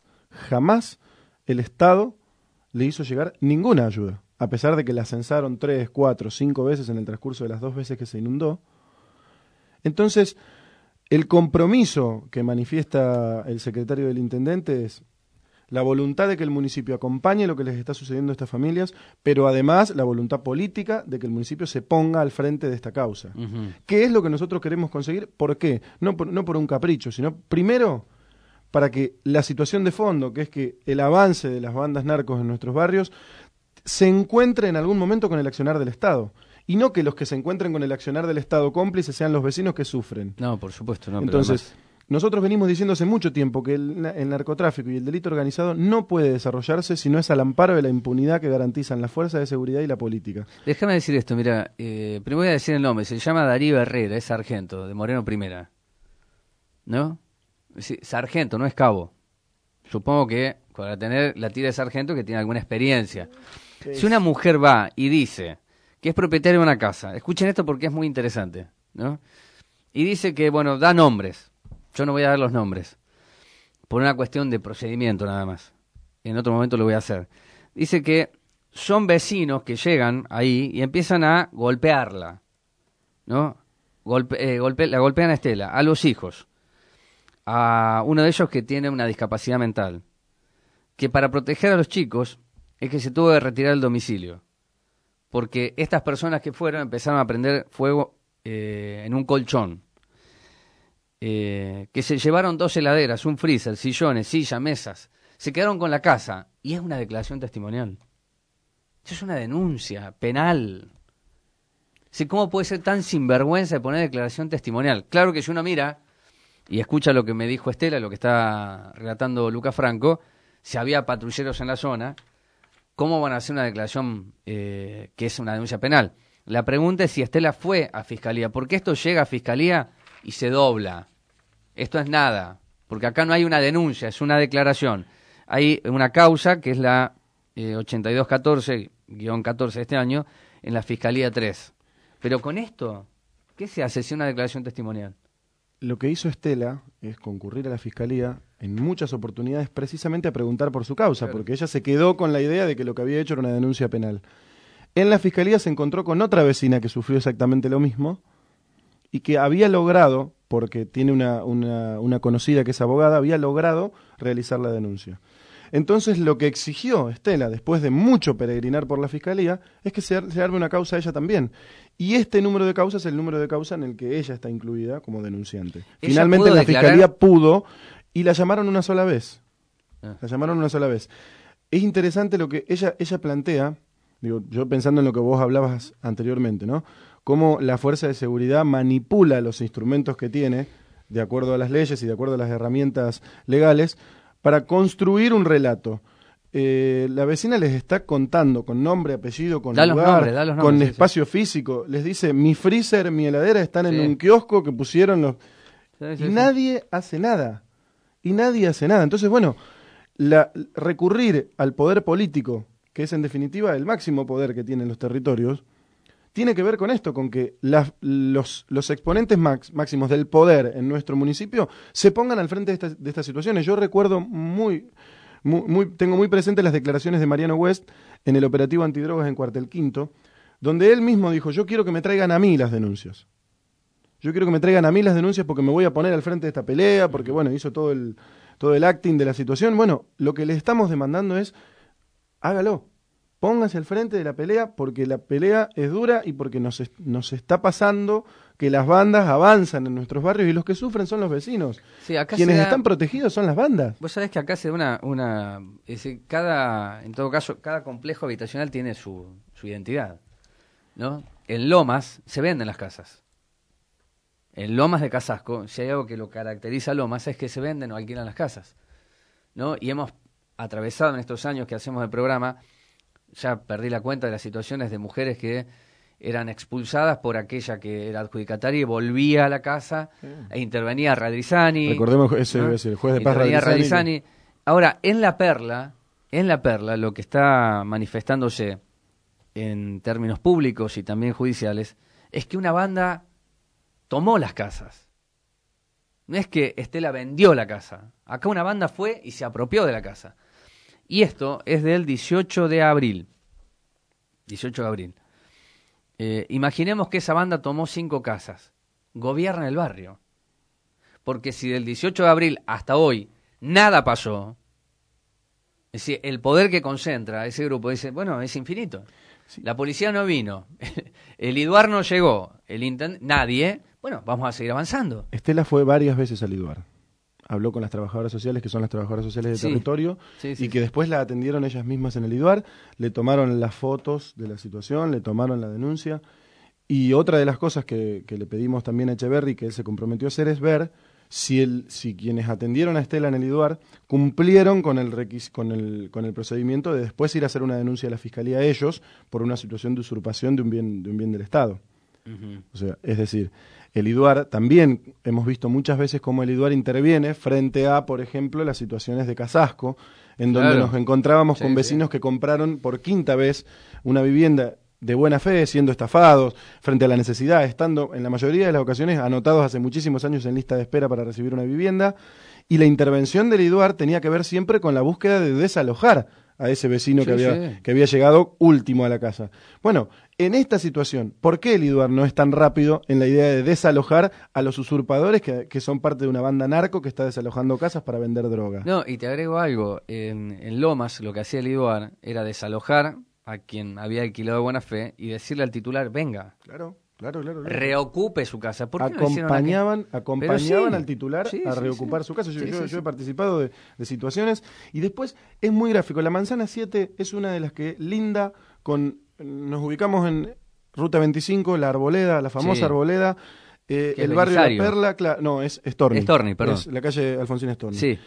el Estado le hizo llegar ninguna ayuda, a pesar de que la censaron 3, 4, 5 veces en el transcurso de las 2 veces que se inundó. Entonces, el compromiso que manifiesta el secretario del intendente es la voluntad de que el municipio acompañe lo que les está sucediendo a estas familias, pero además la voluntad política de que el municipio se ponga al frente de esta causa. ¿Qué es lo que nosotros queremos conseguir? ¿Por qué? No por un capricho, sino primero para que la situación de fondo, que es que el avance de las bandas narcos en nuestros barrios, se encuentre en algún momento con el accionar del Estado. Y no que los que se encuentren con el accionar del Estado cómplice sean los vecinos que sufren. No, por supuesto, no. Entonces, nosotros venimos diciendo hace mucho tiempo que el narcotráfico y el delito organizado no puede desarrollarse si no es al amparo de la impunidad que garantizan la fuerza de seguridad y la política. Déjame decir esto, mira, primero voy a decir el nombre, se llama Darío Herrera, es sargento, de Moreno Primera, ¿no? Sí, sargento, no es cabo. Supongo que para tener la tira de sargento que tiene alguna experiencia. Si una mujer va y dice que es propietaria de una casa, escuchen esto porque es muy interesante, ¿no? Y dice que, bueno, da nombres. Yo no voy a dar los nombres, por una cuestión de procedimiento nada más. En otro momento lo voy a hacer. Dice que son vecinos que llegan ahí y empiezan a golpearla, ¿no? La golpean a Estela, a los hijos, a uno de ellos que tiene una discapacidad mental, que para proteger a los chicos es que se tuvo que retirar del domicilio, porque estas personas que fueron empezaron a prender fuego en un colchón. Que se llevaron 2 heladeras, un freezer, sillones, sillas, mesas, se quedaron con la casa, y es una declaración testimonial. Eso es una denuncia penal. ¿Cómo puede ser tan sinvergüenza de poner declaración testimonial? Claro que si uno mira y escucha lo que me dijo Estela, lo que está relatando Lucas Franco, si había patrulleros en la zona, ¿cómo van a hacer una declaración que es una denuncia penal? La pregunta es si Estela fue a Fiscalía, porque esto llega a Fiscalía y se dobla. Esto es nada, porque acá no hay una denuncia, es una declaración. Hay una causa que es la 8214-14 de este año en la Fiscalía 3. Pero con esto, ¿qué se hace si una declaración testimonial? Lo que hizo Estela es concurrir a la Fiscalía en muchas oportunidades precisamente a preguntar por su causa, porque ella se quedó con la idea de que lo que había hecho era una denuncia penal. En la Fiscalía se encontró con otra vecina que sufrió exactamente lo mismo y que había logrado, porque tiene una conocida que es abogada, había logrado realizar la denuncia. Entonces lo que exigió Estela, después de mucho peregrinar por la Fiscalía, es que se arme una causa a ella también. Y este número de causas es el número de causa en el que ella está incluida como denunciante. Finalmente la Fiscalía pudo, y la llamaron una sola vez. La llamaron una sola vez. Es interesante lo que ella plantea, digo, yo pensando en lo que vos hablabas anteriormente, ¿no? Cómo la fuerza de seguridad manipula los instrumentos que tiene, de acuerdo a las leyes y de acuerdo a las herramientas legales, para construir un relato. La vecina les está contando con nombre, apellido, con lugar, con espacio físico. Les dice, mi freezer, mi heladera están en un kiosco que pusieron los... y nadie hace nada. Y nadie hace nada. Entonces, bueno, recurrir al poder político, que es en definitiva el máximo poder que tienen los territorios, tiene que ver con esto, con que los exponentes máximos del poder en nuestro municipio se pongan al frente de estas situaciones. Yo recuerdo tengo muy presentes las declaraciones de Mariano West en el operativo antidrogas en Cuartel Quinto, donde él mismo dijo, yo quiero que me traigan a mí las denuncias. Yo quiero que me traigan a mí las denuncias porque me voy a poner al frente de esta pelea, porque bueno, hizo todo el acting de la situación. Bueno, lo que le estamos demandando es, hágalo, póngase al frente de la pelea porque la pelea es dura y porque nos está pasando que las bandas avanzan en nuestros barrios y los que sufren son los vecinos. Sí, acá quienes están protegidos son las bandas. Vos sabés que acá se da es decir, en todo caso, cada complejo habitacional tiene su identidad, ¿no? En Lomas se venden las casas. En Lomas de Casasco, si hay algo que lo caracteriza a Lomas es que se venden o alquilan las casas, ¿no? Y hemos atravesado en estos años que hacemos el programa, ya perdí la cuenta de las situaciones de mujeres que eran expulsadas por aquella que era adjudicataria y volvía a la casa e intervenía Radrizani. Recordemos ese, ¿no? El juez de paz Radrizani. Ahora, en La Perla, lo que está manifestándose en términos públicos y también judiciales es que una banda tomó las casas. No es que Estela vendió la casa. Acá una banda fue y se apropió de la casa. Y esto es del 18 de abril. 18 de abril. Imaginemos que esa banda tomó 5 casas. Gobierna el barrio. Porque si del 18 de abril hasta hoy nada pasó, es decir, el poder que concentra ese grupo dice, bueno, es infinito. Sí. La policía no vino, el IDUAR no llegó, nadie, bueno, vamos a seguir avanzando. Estela fue varias veces al IDUAR. Habló con las trabajadoras sociales, que son las trabajadoras sociales de territorio, y que después la atendieron ellas mismas en el IDUAR, le tomaron las fotos de la situación, le tomaron la denuncia, y otra de las cosas que le pedimos también a Echeverri, que él se comprometió a hacer, es ver si quienes atendieron a Estela en el IDUAR cumplieron con el procedimiento de después ir a hacer una denuncia a la Fiscalía a ellos por una situación de usurpación de un bien del Estado. Uh-huh. O sea, es decir, el IDUAR también hemos visto muchas veces cómo el IDUAR interviene frente a, por ejemplo, las situaciones de Casasco, en donde nos encontrábamos con vecinos que compraron por 5ª vez una vivienda de buena fe, siendo estafados, frente a la necesidad, estando en la mayoría de las ocasiones anotados hace muchísimos años en lista de espera para recibir una vivienda, y la intervención del IDUAR tenía que ver siempre con la búsqueda de desalojar a ese vecino que había llegado último a la casa. Bueno, en esta situación, ¿por qué el IDUAR no es tan rápido en la idea de desalojar a los usurpadores que son parte de una banda narco que está desalojando casas para vender droga? No, y te agrego algo, en Lomas lo que hacía el IDUAR era desalojar a quien había alquilado de buena fe y decirle al titular, venga, claro. reocupe su casa. ¿Por qué acompañaban al titular a reocupar su casa. Yo he participado de situaciones y después es muy gráfico. La Manzana 7 es una de las que linda con... Nos ubicamos en Ruta 25, la Arboleda, la famosa Arboleda, el barrio de La Perla, es Storni. Storni, perdón. Es la calle Alfonsín Storni. Sí.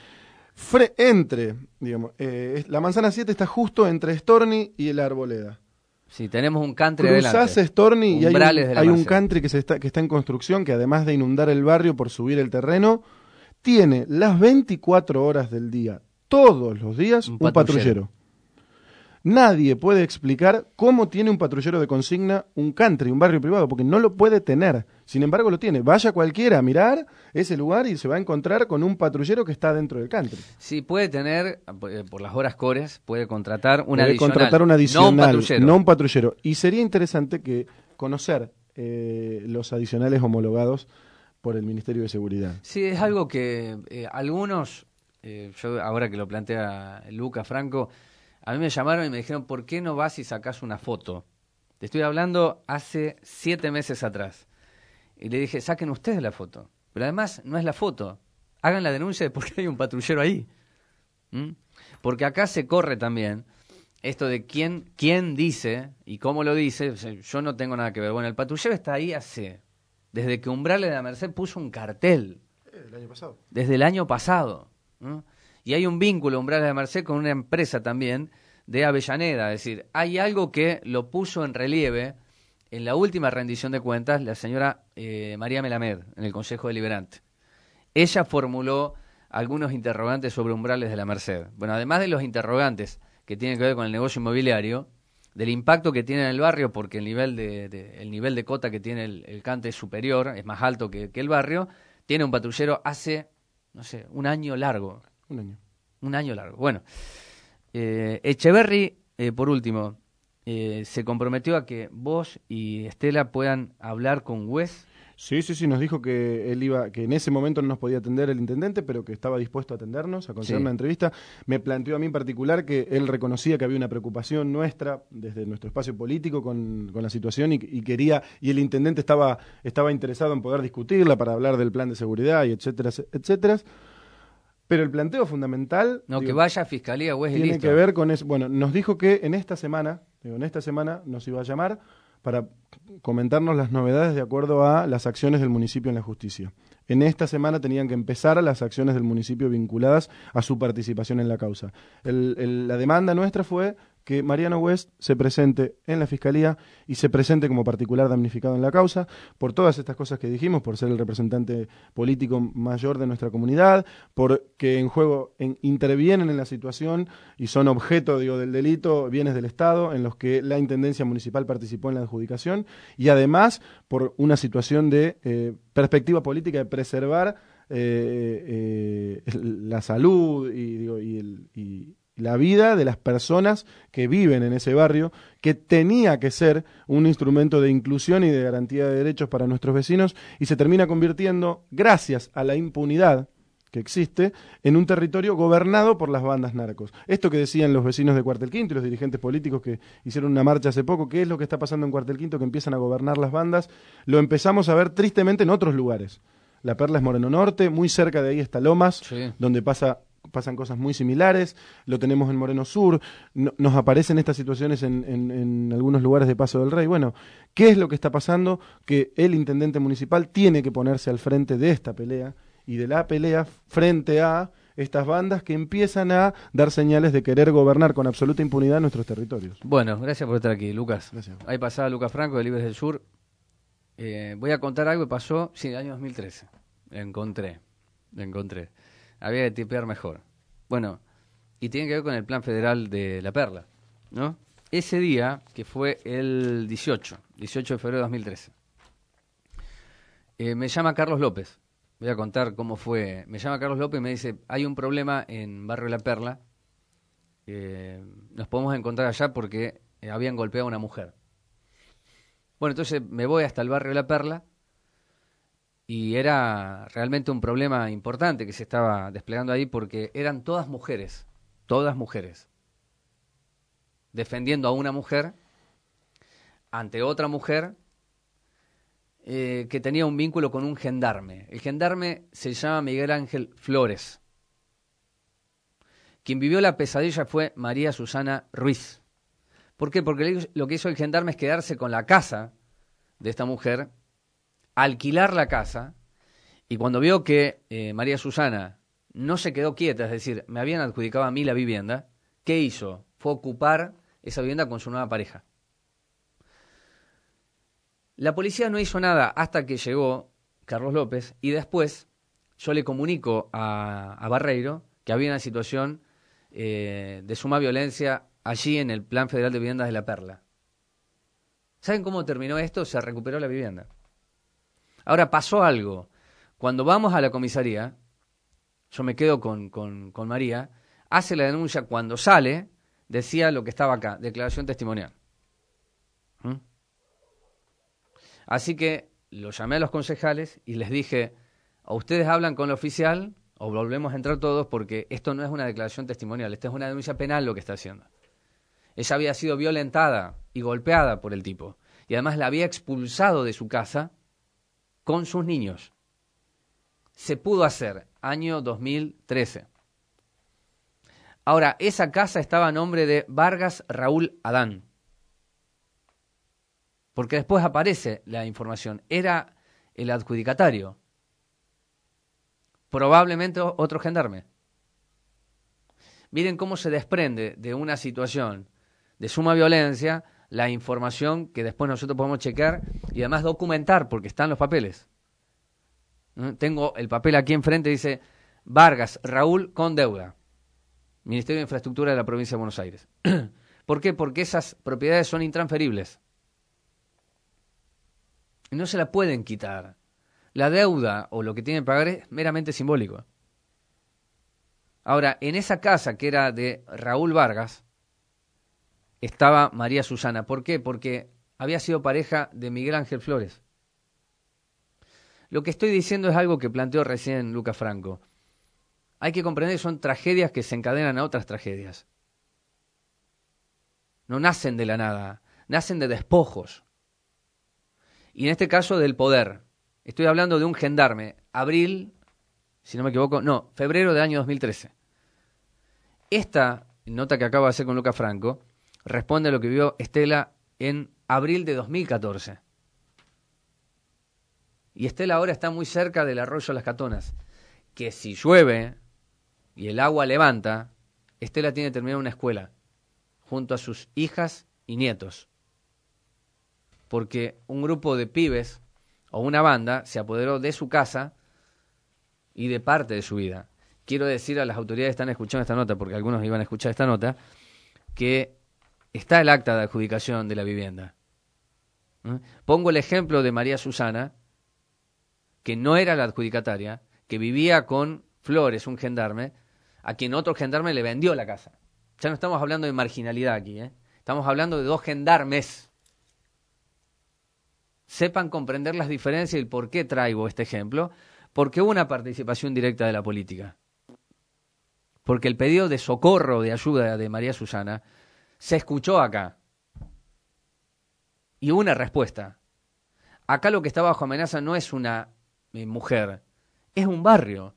La Manzana 7 está justo entre Storni y la Arboleda. Sí, tenemos un country adelante. Cruzás Storni y hay un country que está en construcción, que además de inundar el barrio por subir el terreno, tiene las 24 horas del día, todos los días, un patrullero. Nadie puede explicar cómo tiene un patrullero de consigna un country, un barrio privado, porque no lo puede tener. Sin embargo, lo tiene. Vaya cualquiera a mirar ese lugar y se va a encontrar con un patrullero que está dentro del country. Sí, puede tener, por las horas cores, puede contratar un adicional, no un patrullero. Y sería interesante conocer los adicionales homologados por el Ministerio de Seguridad. Sí, es algo que algunos, yo ahora que lo plantea Luca Franco, a mí me llamaron y me dijeron, ¿por qué no vas y sacás una foto? Te estoy hablando hace 7 meses atrás. Y le dije, saquen ustedes la foto. Pero además no es la foto. Hagan la denuncia de por qué hay un patrullero ahí. Porque acá se corre también esto de quién dice y cómo lo dice. O sea, yo no tengo nada que ver. Bueno, el patrullero está ahí desde que Umbrales de la Merced puso un cartel. El año pasado. Desde el año pasado. Y hay un vínculo Umbrales de la Merced con una empresa también de Avellaneda. Es decir, hay algo que lo puso en relieve en la última rendición de cuentas la señora María Melamed en el Consejo Deliberante. Ella formuló algunos interrogantes sobre Umbrales de la Merced. Bueno, además de los interrogantes que tienen que ver con el negocio inmobiliario, del impacto que tiene en el barrio, porque el nivel de cota que tiene el cante es superior, es más alto que el barrio, tiene un patrullero hace, un año largo. Un año. Un año largo. Bueno, Echeverri, por último, se comprometió a que vos y Estela puedan hablar con Wes. Sí, nos dijo que él iba, que en ese momento no nos podía atender el intendente, pero que estaba dispuesto a atendernos, a conceder una entrevista. Me planteó a mí en particular que él reconocía que había una preocupación nuestra desde nuestro espacio político con la situación y quería, y el intendente estaba interesado en poder discutirla para hablar del plan de seguridad y etcétera, etcétera. Pero el planteo fundamental... No, que vaya a Fiscalía, Wes, y tiene listo. que ver con eso. Bueno, nos dijo que en esta semana nos iba a llamar para comentarnos las novedades de acuerdo a las acciones del municipio en la justicia. En esta semana tenían que empezar las acciones del municipio vinculadas a su participación en la causa. La demanda nuestra fue que Mariano West se presente en la Fiscalía y se presente como particular damnificado en la causa, por todas estas cosas que dijimos, por ser el representante político mayor de nuestra comunidad, porque en juego intervienen en la situación y son objeto, del delito, bienes del Estado, en los que la Intendencia Municipal participó en la adjudicación, y además por una situación de perspectiva política de preservar la salud y la vida de las personas que viven en ese barrio, que tenía que ser un instrumento de inclusión y de garantía de derechos para nuestros vecinos, y se termina convirtiendo, gracias a la impunidad que existe, en un territorio gobernado por las bandas narcos. Esto que decían los vecinos de Cuartel Quinto y los dirigentes políticos que hicieron una marcha hace poco, ¿qué es lo que está pasando en Cuartel Quinto? Que empiezan a gobernar las bandas, lo empezamos a ver tristemente en otros lugares. La Perla es Moreno Norte, muy cerca de ahí está Lomas, donde pasan cosas muy similares, lo tenemos en Moreno Sur, nos aparecen estas situaciones en algunos lugares de Paso del Rey. Bueno, ¿qué es lo que está pasando? Que el intendente municipal tiene que ponerse al frente de esta pelea y de la pelea frente a estas bandas que empiezan a dar señales de querer gobernar con absoluta impunidad nuestros territorios. Bueno, gracias por estar aquí, Lucas. Gracias. Ahí pasaba Lucas Franco de Libres del Sur. Voy a contar algo que pasó, el año 2013. Lo encontré. Había que tipear mejor. Bueno, y tiene que ver con el plan federal de La Perla, ¿no? Ese día, que fue el 18 de febrero de 2013, me llama Carlos López. Voy a contar cómo fue. Me llama Carlos López y me dice, hay un problema en Barrio La Perla, nos podemos encontrar allá porque habían golpeado a una mujer. Bueno, entonces me voy hasta el Barrio La Perla, y era realmente un problema importante que se estaba desplegando ahí porque eran todas mujeres, defendiendo a una mujer ante otra mujer que tenía un vínculo con un gendarme. El gendarme se llama Miguel Ángel Flores. Quien vivió la pesadilla fue María Susana Ruiz. ¿Por qué? Porque lo que hizo el gendarme es quedarse con la casa de esta mujer, alquilar la casa, y cuando vio que María Susana no se quedó quieta, es decir, me habían adjudicado a mí la vivienda, ¿qué hizo? Fue ocupar esa vivienda con su nueva pareja. La policía no hizo nada hasta que llegó Carlos López, y después yo le comunico a Barreiro que había una situación de suma violencia allí en el Plan Federal de Viviendas de La Perla. ¿Saben cómo terminó esto? Se recuperó la vivienda. Ahora pasó algo. Cuando vamos a la comisaría, yo me quedo con María, hace la denuncia, cuando sale, decía lo que estaba acá, declaración testimonial. Así que lo llamé a los concejales y les dije, o ustedes hablan con el oficial o volvemos a entrar todos porque esto no es una declaración testimonial, esta es una denuncia penal lo que está haciendo. Ella había sido violentada y golpeada por el tipo y además la había expulsado de su casa con sus niños. Se pudo hacer, año 2013. Ahora, esa casa estaba a nombre de Vargas Raúl Adán. Porque después aparece la información. Era el adjudicatario. Probablemente otro gendarme. Miren cómo se desprende de una situación de suma violencia la información que después nosotros podemos checar y además documentar porque están los papeles. Tengo el papel aquí enfrente, dice Vargas Raúl con deuda. Ministerio de Infraestructura de la Provincia de Buenos Aires. ¿Por qué? Porque esas propiedades son intransferibles. Y no se la pueden quitar. La deuda o lo que tienen que pagar es meramente simbólico. Ahora, en esa casa que era de Raúl Vargas, estaba María Susana. ¿Por qué? Porque había sido pareja de Miguel Ángel Flores. Lo que estoy diciendo es algo que planteó recién Lucas Franco. Hay que comprender que son tragedias que se encadenan a otras tragedias. No nacen de la nada, nacen de despojos. Y en este caso del poder. Estoy hablando de un gendarme. Abril, si no me equivoco, no, febrero del año 2013. Esta nota que acabo de hacer con Lucas Franco responde a lo que vio Estela en abril de 2014. Y Estela ahora está muy cerca del arroyo Las Catonas, que si llueve y el agua levanta, Estela tiene que terminar una escuela junto a sus hijas y nietos. Porque un grupo de pibes o una banda se apoderó de su casa y de parte de su vida. Quiero decir a las autoridades que están escuchando esta nota, porque algunos iban a escuchar esta nota, que está el acta de adjudicación de la vivienda. Pongo el ejemplo de María Susana, que no era la adjudicataria, que vivía con Flores, un gendarme, a quien otro gendarme le vendió la casa. Ya no estamos hablando de marginalidad aquí, estamos hablando de dos gendarmes. Sepan comprender las diferencias y el por qué traigo este ejemplo, porque hubo una participación directa de la política. Porque el pedido de socorro, de ayuda de María Susana, se escuchó acá. Y hubo una respuesta. Acá lo que está bajo amenaza no es una mujer, es un barrio.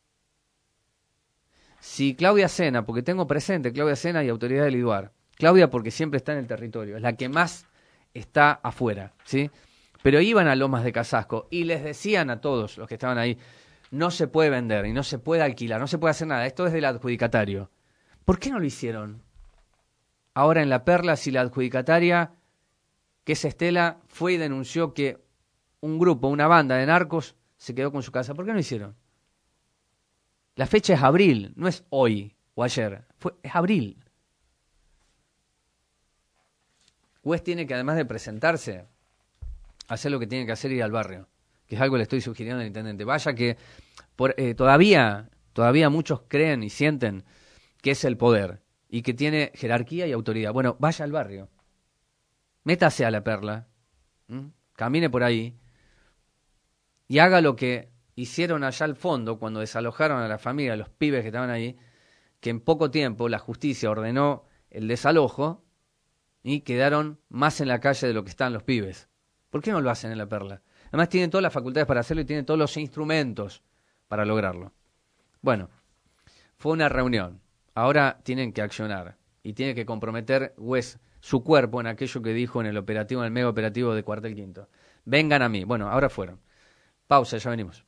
Si Claudia Sena, porque tengo presente Claudia Sena y autoridad del IDUAR, Claudia porque siempre está en el territorio, es la que más está afuera, ¿sí? Pero iban a Lomas de Casasco y les decían a todos los que estaban ahí, no se puede vender y no se puede alquilar, no se puede hacer nada, esto es del adjudicatario. ¿Por qué no lo hicieron? Ahora en La Perla, si la adjudicataria, que es Estela, fue y denunció que un grupo, una banda de narcos, se quedó con su casa, ¿por qué no hicieron? La fecha es abril, no es hoy o ayer, es abril. Juez tiene que, además de presentarse, hacer lo que tiene que hacer, ir al barrio, que es algo que le estoy sugiriendo al intendente. Vaya que todavía muchos creen y sienten que es el poder y que tiene jerarquía y autoridad. Bueno, vaya al barrio, métase a La Perla, camine por ahí y haga lo que hicieron allá al fondo cuando desalojaron a la familia, a los pibes que estaban ahí, que en poco tiempo la justicia ordenó el desalojo y quedaron más en la calle de lo que están los pibes. ¿Por qué no lo hacen en La Perla? Además tienen todas las facultades para hacerlo y tienen todos los instrumentos para lograrlo. Bueno, fue una reunión. Ahora tienen que accionar y tiene que comprometer su cuerpo en aquello que dijo en el operativo, en el mega operativo de Cuartel Quinto. Vengan a mí. Bueno, ahora fueron. Pausa, ya venimos.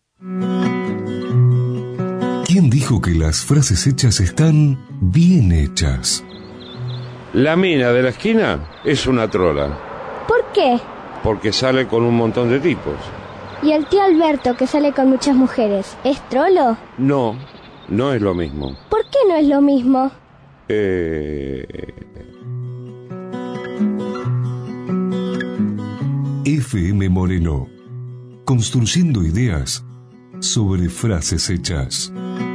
¿Quién dijo que las frases hechas están bien hechas? La mina de la esquina es una trola. ¿Por qué? Porque sale con un montón de tipos. ¿Y el tío Alberto, que sale con muchas mujeres, es trolo? No, no es lo mismo. ¿Por qué no es lo mismo? FM Moreno. Construyendo ideas sobre frases hechas.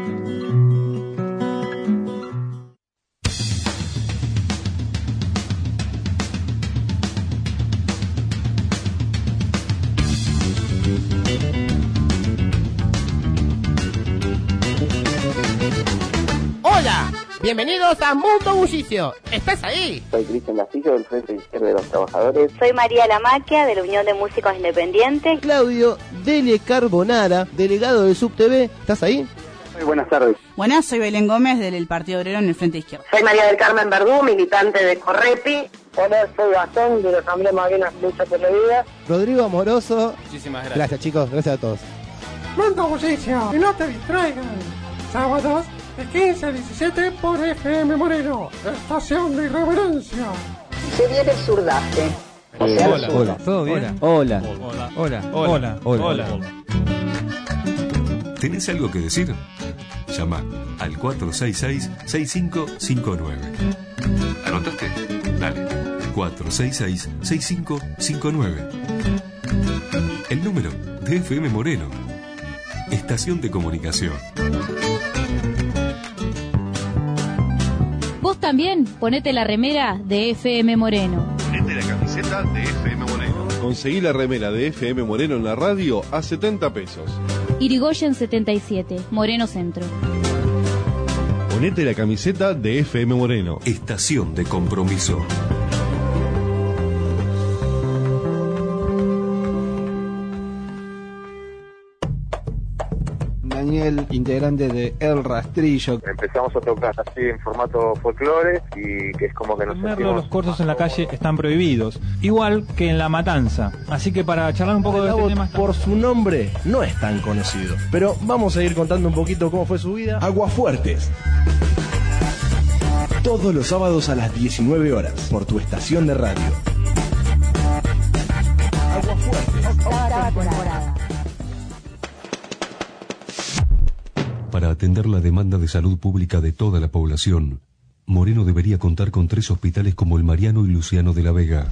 Hola, bienvenidos a Mundo Bullicio. ¿Estás ahí? Soy Cristian Castillo del Frente Izquierdo de los Trabajadores. Soy María Lamaquia de la Unión de Músicos Independientes. Claudio Dele Carbonara, delegado del SubTV. ¿Estás ahí? Muy buenas tardes. Buenas, soy Belén Gómez del Partido Obrero en el Frente Izquierdo. Soy María del Carmen Verdú, militante de Correpi. Hola, soy Gastón de la Asamblea Malvinas Lucha por la Vida. Rodrigo Amoroso. Muchísimas gracias. Gracias, chicos. Gracias a todos. Mundo Bullicio, y no te distraigan. Sábados de 15 a 17 por FM Moreno, estación de irreverencia. Se viene el surdaje. Hola. ¿Todo bien? Hola. ¿Tenés algo que decir? Llama al 466-6559. ¿Anotaste? Dale. 466-6559. El número de FM Moreno. Estación de comunicación. Vos también ponete la remera de FM Moreno. Ponete la camiseta de FM Moreno. Conseguí la remera de FM Moreno en la radio a 70 pesos. Irigoyen 77, Moreno Centro. Ponete la camiseta de FM Moreno. Estación de compromiso. Daniel, integrante de El Rastrillo. Empezamos a tocar así en formato folclore y que es como que nos sentimos... Los cortos en la calle están prohibidos, igual que en La Matanza. Así que para charlar un poco de este tema... Por su nombre no es tan conocido, pero vamos a ir contando un poquito cómo fue su vida. Aguafuertes. Todos los sábados a las 19 horas por tu estación de radio. Aguafuertes. Octava temporada. Para atender la demanda de salud pública de toda la población, Moreno debería contar con 3 hospitales como el Mariano y Luciano de la Vega.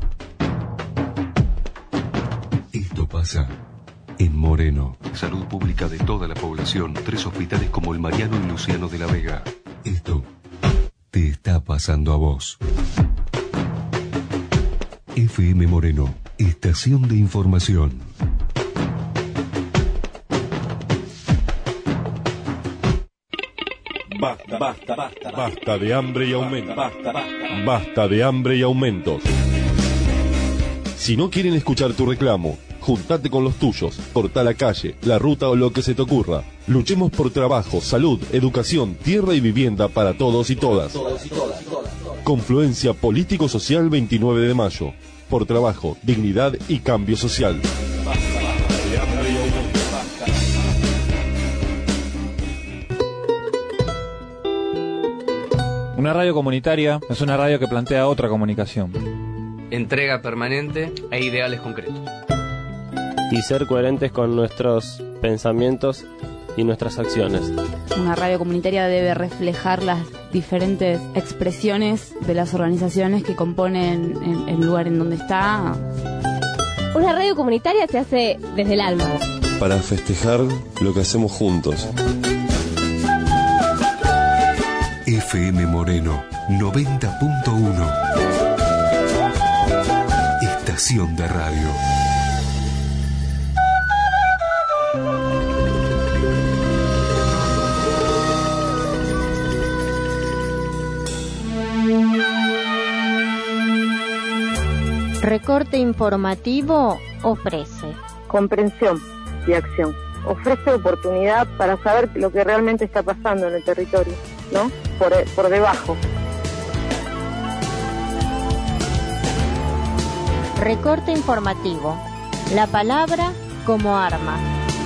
Esto pasa en Moreno. Salud pública de toda la población, 3 hospitales como el Mariano y Luciano de la Vega. Esto te está pasando a vos. FM Moreno, estación de información. Basta de hambre y aumentos. Basta de hambre y aumentos. Si no quieren escuchar tu reclamo, juntate con los tuyos, cortá la calle, la ruta o lo que se te ocurra. Luchemos por trabajo, salud, educación, tierra y vivienda para todos y todas. Confluencia Político-Social 29 de mayo. Por trabajo, dignidad y cambio social. Una radio comunitaria es una radio que plantea otra comunicación. Entrega permanente e ideales concretos. Y ser coherentes con nuestros pensamientos y nuestras acciones. Una radio comunitaria debe reflejar las diferentes expresiones de las organizaciones que componen el lugar en donde está. Una radio comunitaria se hace desde el alma. Para festejar lo que hacemos juntos. FM Moreno 90.1. Estación de radio. Recorte informativo ofrece comprensión y acción. Ofrece oportunidad para saber lo que realmente está pasando en el territorio, ¿no? Por debajo. Recorte informativo. La palabra como arma.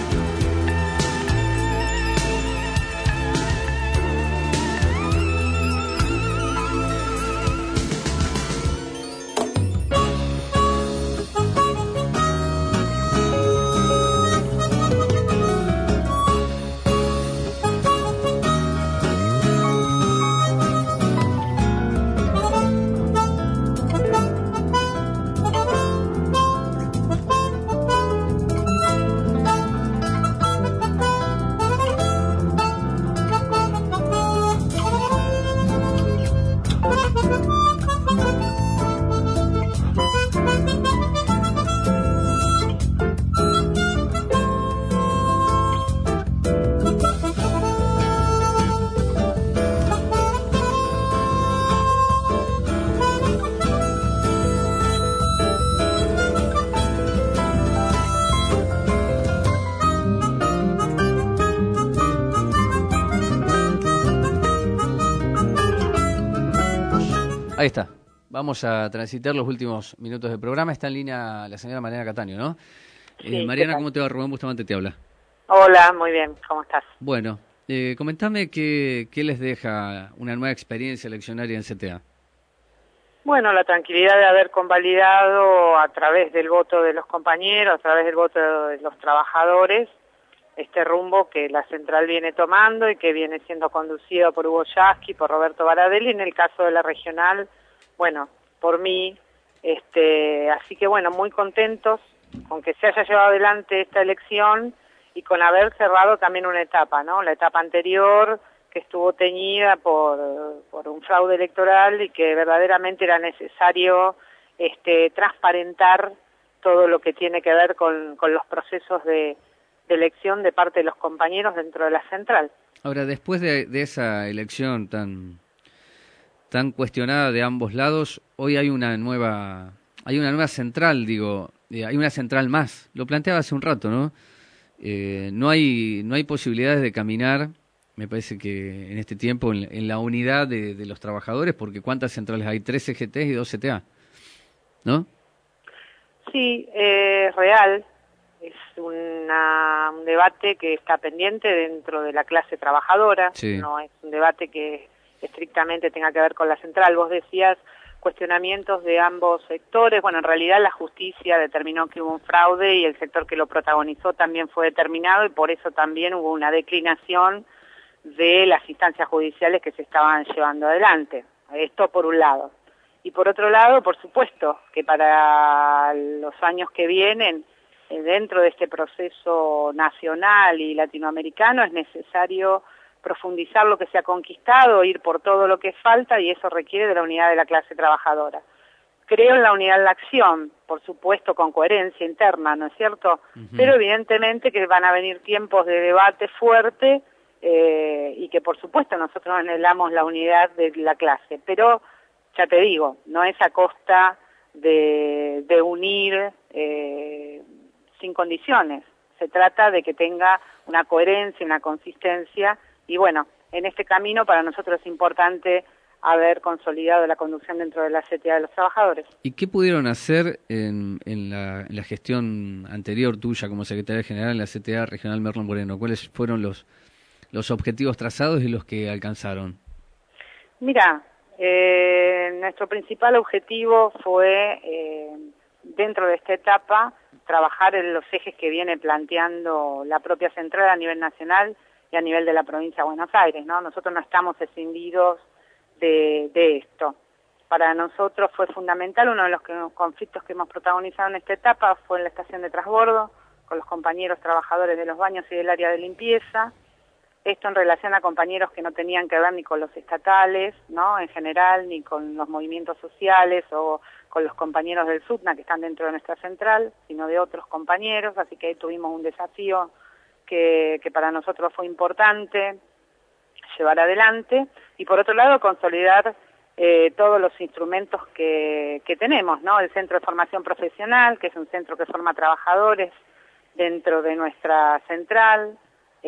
Ahí está. Vamos a transitar los últimos minutos del programa. Está en línea la señora Mariana Cataño, ¿no? Sí, Mariana, ¿cómo te va? Rubén Bustamante te habla. Hola, muy bien. ¿Cómo estás? Bueno, comentame qué les deja una nueva experiencia eleccionaria en CTA. Bueno, la tranquilidad de haber convalidado a través del voto de los compañeros, a través del voto de los trabajadores, este rumbo que la central viene tomando y que viene siendo conducido por Hugo Yasky, por Roberto Baradelli, en el caso de la regional, bueno, por mí, así que bueno, muy contentos con que se haya llevado adelante esta elección y con haber cerrado también una etapa, ¿no? La etapa anterior, que estuvo teñida por un fraude electoral y que verdaderamente era necesario transparentar todo lo que tiene que ver con los procesos de elección de parte de los compañeros dentro de la central. Ahora, después de esa elección tan cuestionada de ambos lados, hoy hay una nueva central, hay una central más. Lo planteaba hace un rato, ¿no? No hay posibilidades de caminar, me parece que en este tiempo, en la unidad de los trabajadores, porque ¿cuántas centrales hay? 3 CGT y 2 CTA, ¿no? Sí, es real. Es un debate que está pendiente dentro de la clase trabajadora. Sí. No es un debate que estrictamente tenga que ver con la central. Vos decías cuestionamientos de ambos sectores. Bueno, en realidad la justicia determinó que hubo un fraude y el sector que lo protagonizó también fue determinado y por eso también hubo una declinación de las instancias judiciales que se estaban llevando adelante. Esto por un lado. Y por otro lado, por supuesto, que para los años que vienen, dentro de este proceso nacional y latinoamericano, es necesario profundizar lo que se ha conquistado, ir por todo lo que falta, y eso requiere de la unidad de la clase trabajadora. Creo en la unidad de la acción, por supuesto con coherencia interna, ¿no es cierto? Pero evidentemente que van a venir tiempos de debate fuerte y que por supuesto nosotros anhelamos la unidad de la clase, pero ya te digo, no es a costa de unir sin condiciones. Se trata de que tenga una coherencia, una consistencia, y bueno, en este camino para nosotros es importante haber consolidado la conducción dentro de la CTA de los trabajadores. ¿Y qué pudieron hacer en la gestión anterior tuya como secretaria general en la CTA Regional Merlo Moreno? ¿Cuáles fueron los objetivos trazados y los que alcanzaron? Mira, nuestro principal objetivo fue, dentro de esta etapa, trabajar en los ejes que viene planteando la propia central a nivel nacional y a nivel de la provincia de Buenos Aires, ¿no? Nosotros no estamos escindidos de esto. Para nosotros fue fundamental, uno de los conflictos que hemos protagonizado en esta etapa fue en la estación de transbordo, con los compañeros trabajadores de los baños y del área de limpieza. Esto en relación a compañeros que no tenían que ver ni con los estatales, ¿no? En general, ni con los movimientos sociales o con los compañeros del SUTNA que están dentro de nuestra central, sino de otros compañeros, así que ahí tuvimos un desafío que para nosotros fue importante llevar adelante, y por otro lado consolidar todos los instrumentos que tenemos, ¿no? El Centro de Formación Profesional, que es un centro que forma trabajadores dentro de nuestra central,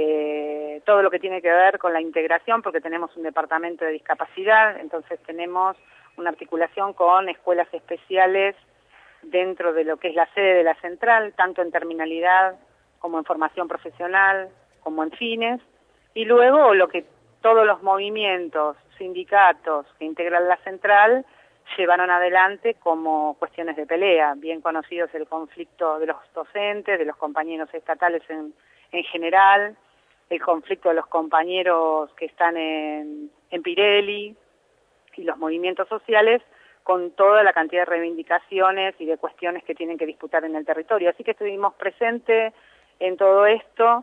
todo lo que tiene que ver con la integración, porque tenemos un departamento de discapacidad, entonces tenemos una articulación con escuelas especiales dentro de lo que es la sede de la central, tanto en terminalidad como en formación profesional, como en fines, y luego todos los movimientos, sindicatos que integran la central llevaron adelante como cuestiones de pelea, bien conocidos el conflicto de los docentes, de los compañeros estatales en general, el conflicto de los compañeros que están en Pirelli y los movimientos sociales, con toda la cantidad de reivindicaciones y de cuestiones que tienen que disputar en el territorio. Así que estuvimos presentes en todo esto,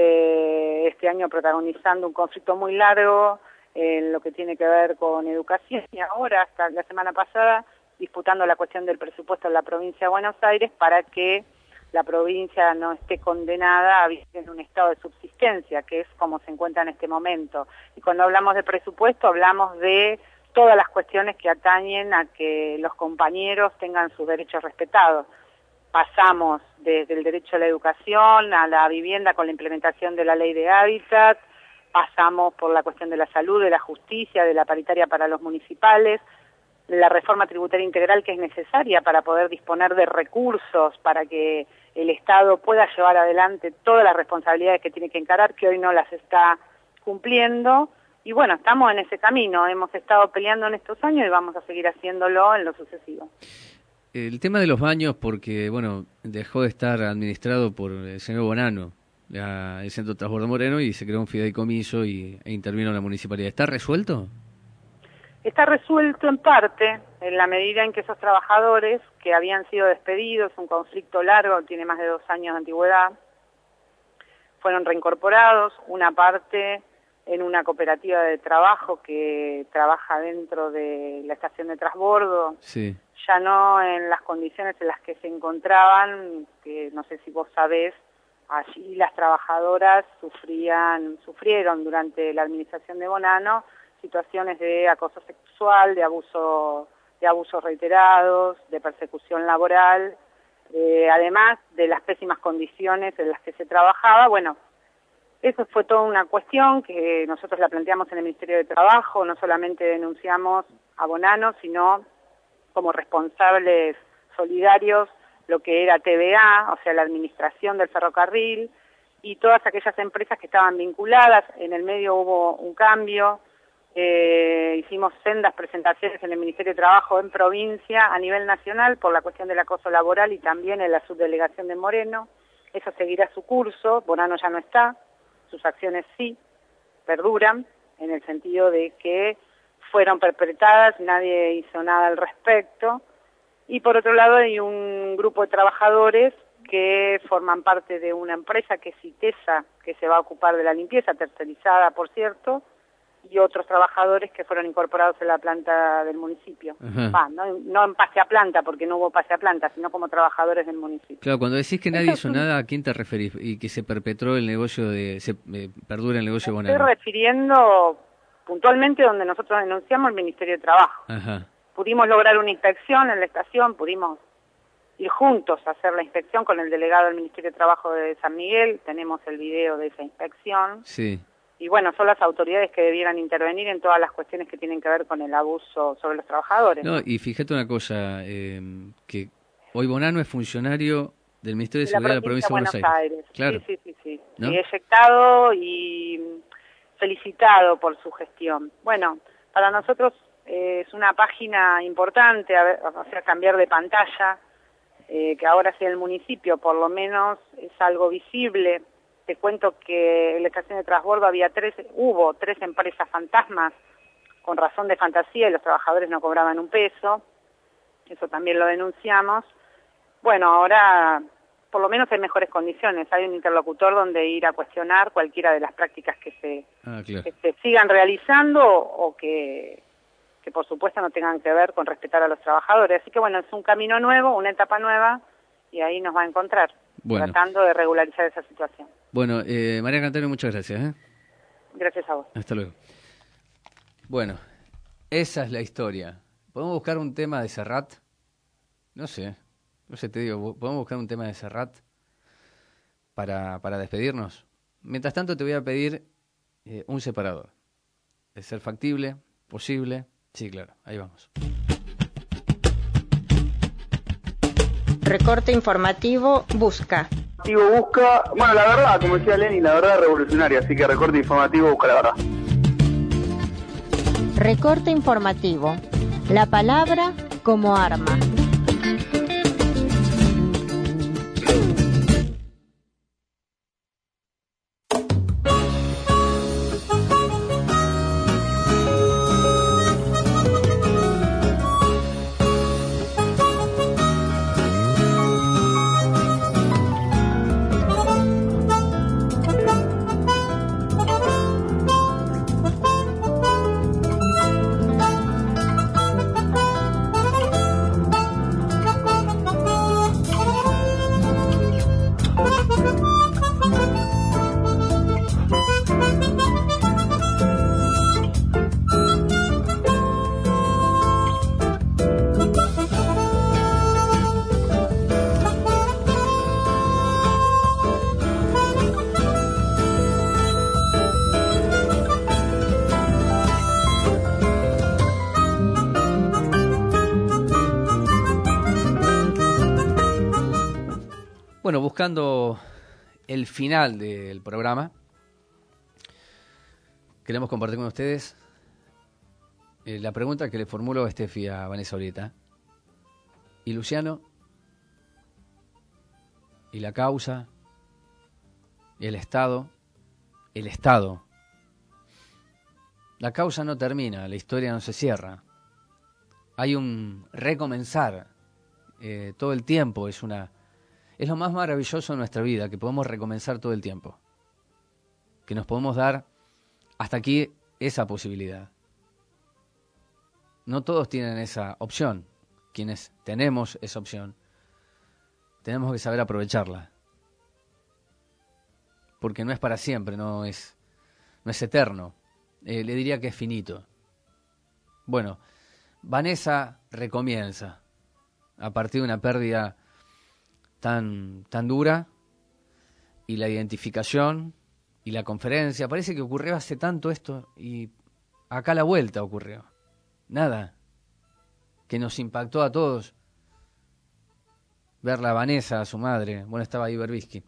este año protagonizando un conflicto muy largo en lo que tiene que ver con educación, y ahora, hasta la semana pasada, disputando la cuestión del presupuesto en la provincia de Buenos Aires para que la provincia no esté condenada a vivir en un estado de subsistencia, que es como se encuentra en este momento. Y cuando hablamos de presupuesto, hablamos de todas las cuestiones que atañen a que los compañeros tengan sus derechos respetados. Pasamos desde el derecho a la educación, a la vivienda con la implementación de la ley de hábitat, pasamos por la cuestión de la salud, de la justicia, de la paritaria para los municipales, la reforma tributaria integral que es necesaria para poder disponer de recursos para que el Estado pueda llevar adelante todas las responsabilidades que tiene que encarar, que hoy no las está cumpliendo. Y bueno, estamos en ese camino, hemos estado peleando en estos años y vamos a seguir haciéndolo en lo sucesivo. El tema de los baños, porque bueno, dejó de estar administrado por el señor Bonano, el Centro de Transbordo Moreno, y se creó un fideicomiso e intervino la municipalidad. ¿Está resuelto? Está resuelto en parte, en la medida en que esos trabajadores que habían sido despedidos, un conflicto largo, tiene más de 2 años de antigüedad, fueron reincorporados, una parte en una cooperativa de trabajo que trabaja dentro de la estación de transbordo, Sí. ya no en las condiciones en las que se encontraban, que no sé si vos sabés, allí las trabajadoras sufrieron durante la administración de Bonanno situaciones de acoso sexual, de abusos reiterados, de persecución laboral, además de las pésimas condiciones en las que se trabajaba. Bueno, eso fue toda una cuestión que nosotros la planteamos en el Ministerio de Trabajo, no solamente denunciamos a Bonanno, sino como responsables solidarios lo que era TVA, o sea, la administración del ferrocarril, y todas aquellas empresas que estaban vinculadas. En el medio hubo un cambio, hicimos sendas presentaciones en el Ministerio de Trabajo en provincia, a nivel nacional, por la cuestión del acoso laboral y también en la subdelegación de Moreno. Eso seguirá su curso, Bonanno ya no está, sus acciones sí perduran, en el sentido de que fueron perpetradas, nadie hizo nada al respecto. Y por otro lado hay un grupo de trabajadores que forman parte de una empresa que es Itesa, que se va a ocupar de la limpieza, tercerizada por cierto, y otros trabajadores que fueron incorporados en la planta del municipio. No en pase a planta, porque no hubo pase a planta, sino como trabajadores del municipio. Claro, cuando decís que nadie hizo nada, ¿a quién te referís? Y que se perpetró el negocio perdura el negocio de Bonanno. Estoy refiriendo puntualmente donde nosotros denunciamos el Ministerio de Trabajo. Ajá. Pudimos lograr una inspección en la estación, pudimos ir juntos a hacer la inspección con el delegado del Ministerio de Trabajo de San Miguel, tenemos el video de esa inspección. Sí. Y bueno, son las autoridades que debieran intervenir en todas las cuestiones que tienen que ver con el abuso sobre los trabajadores. No, y fíjate una cosa, que hoy Bonanno es funcionario del Ministerio de Seguridad de la Provincia de Buenos Aires. Claro. Sí. ¿No? Y eyectado y felicitado por su gestión. Bueno, para nosotros es una página importante, o sea, cambiar de pantalla, que ahora sea el municipio, por lo menos es algo visible. Te cuento que en la estación de transbordo hubo tres empresas fantasmas con razón de fantasía y los trabajadores no cobraban un peso. Eso también lo denunciamos. Bueno, ahora por lo menos hay mejores condiciones. Hay un interlocutor donde ir a cuestionar cualquiera de las prácticas que se sigan realizando o que por supuesto no tengan que ver con respetar a los trabajadores. Así que bueno, es un camino nuevo, una etapa nueva y ahí nos va a encontrar, tratando de regularizar esa situación. Bueno, María Cantero, muchas gracias. Gracias a vos. Hasta luego. Bueno, esa es la historia. ¿Podemos buscar un tema de Serrat? No sé, te digo, ¿podemos buscar un tema de Serrat para despedirnos? Mientras tanto te voy a pedir un separador. De ser factible, posible. Sí, claro, ahí vamos. Recorte informativo busca. Bueno, la verdad, como decía Lenny, la verdad es revolucionaria, así que recorte informativo busca la verdad. Recorte informativo. La palabra como arma. Bueno, buscando el final del programa, queremos compartir con ustedes la pregunta que le formuló Steffi a Vanessa ahorita. ¿Y Luciano? ¿Y la causa? ¿Y el Estado? El Estado. La causa no termina, la historia no se cierra. Hay un recomenzar todo el tiempo, es lo más maravilloso de nuestra vida, que podemos recomenzar todo el tiempo. Que nos podemos dar hasta aquí esa posibilidad. No todos tienen esa opción. Quienes tenemos esa opción, tenemos que saber aprovecharla. Porque no es para siempre, no es eterno. Le diría que es finito. Bueno, Vanessa recomienza a partir de una pérdida tan dura, y la identificación y la conferencia. Parece que ocurrió hace tanto esto y acá a la vuelta ocurrió. Nada. Que nos impactó a todos. Verla a Vanessa, a su madre. Bueno, estaba ahí Berbisky.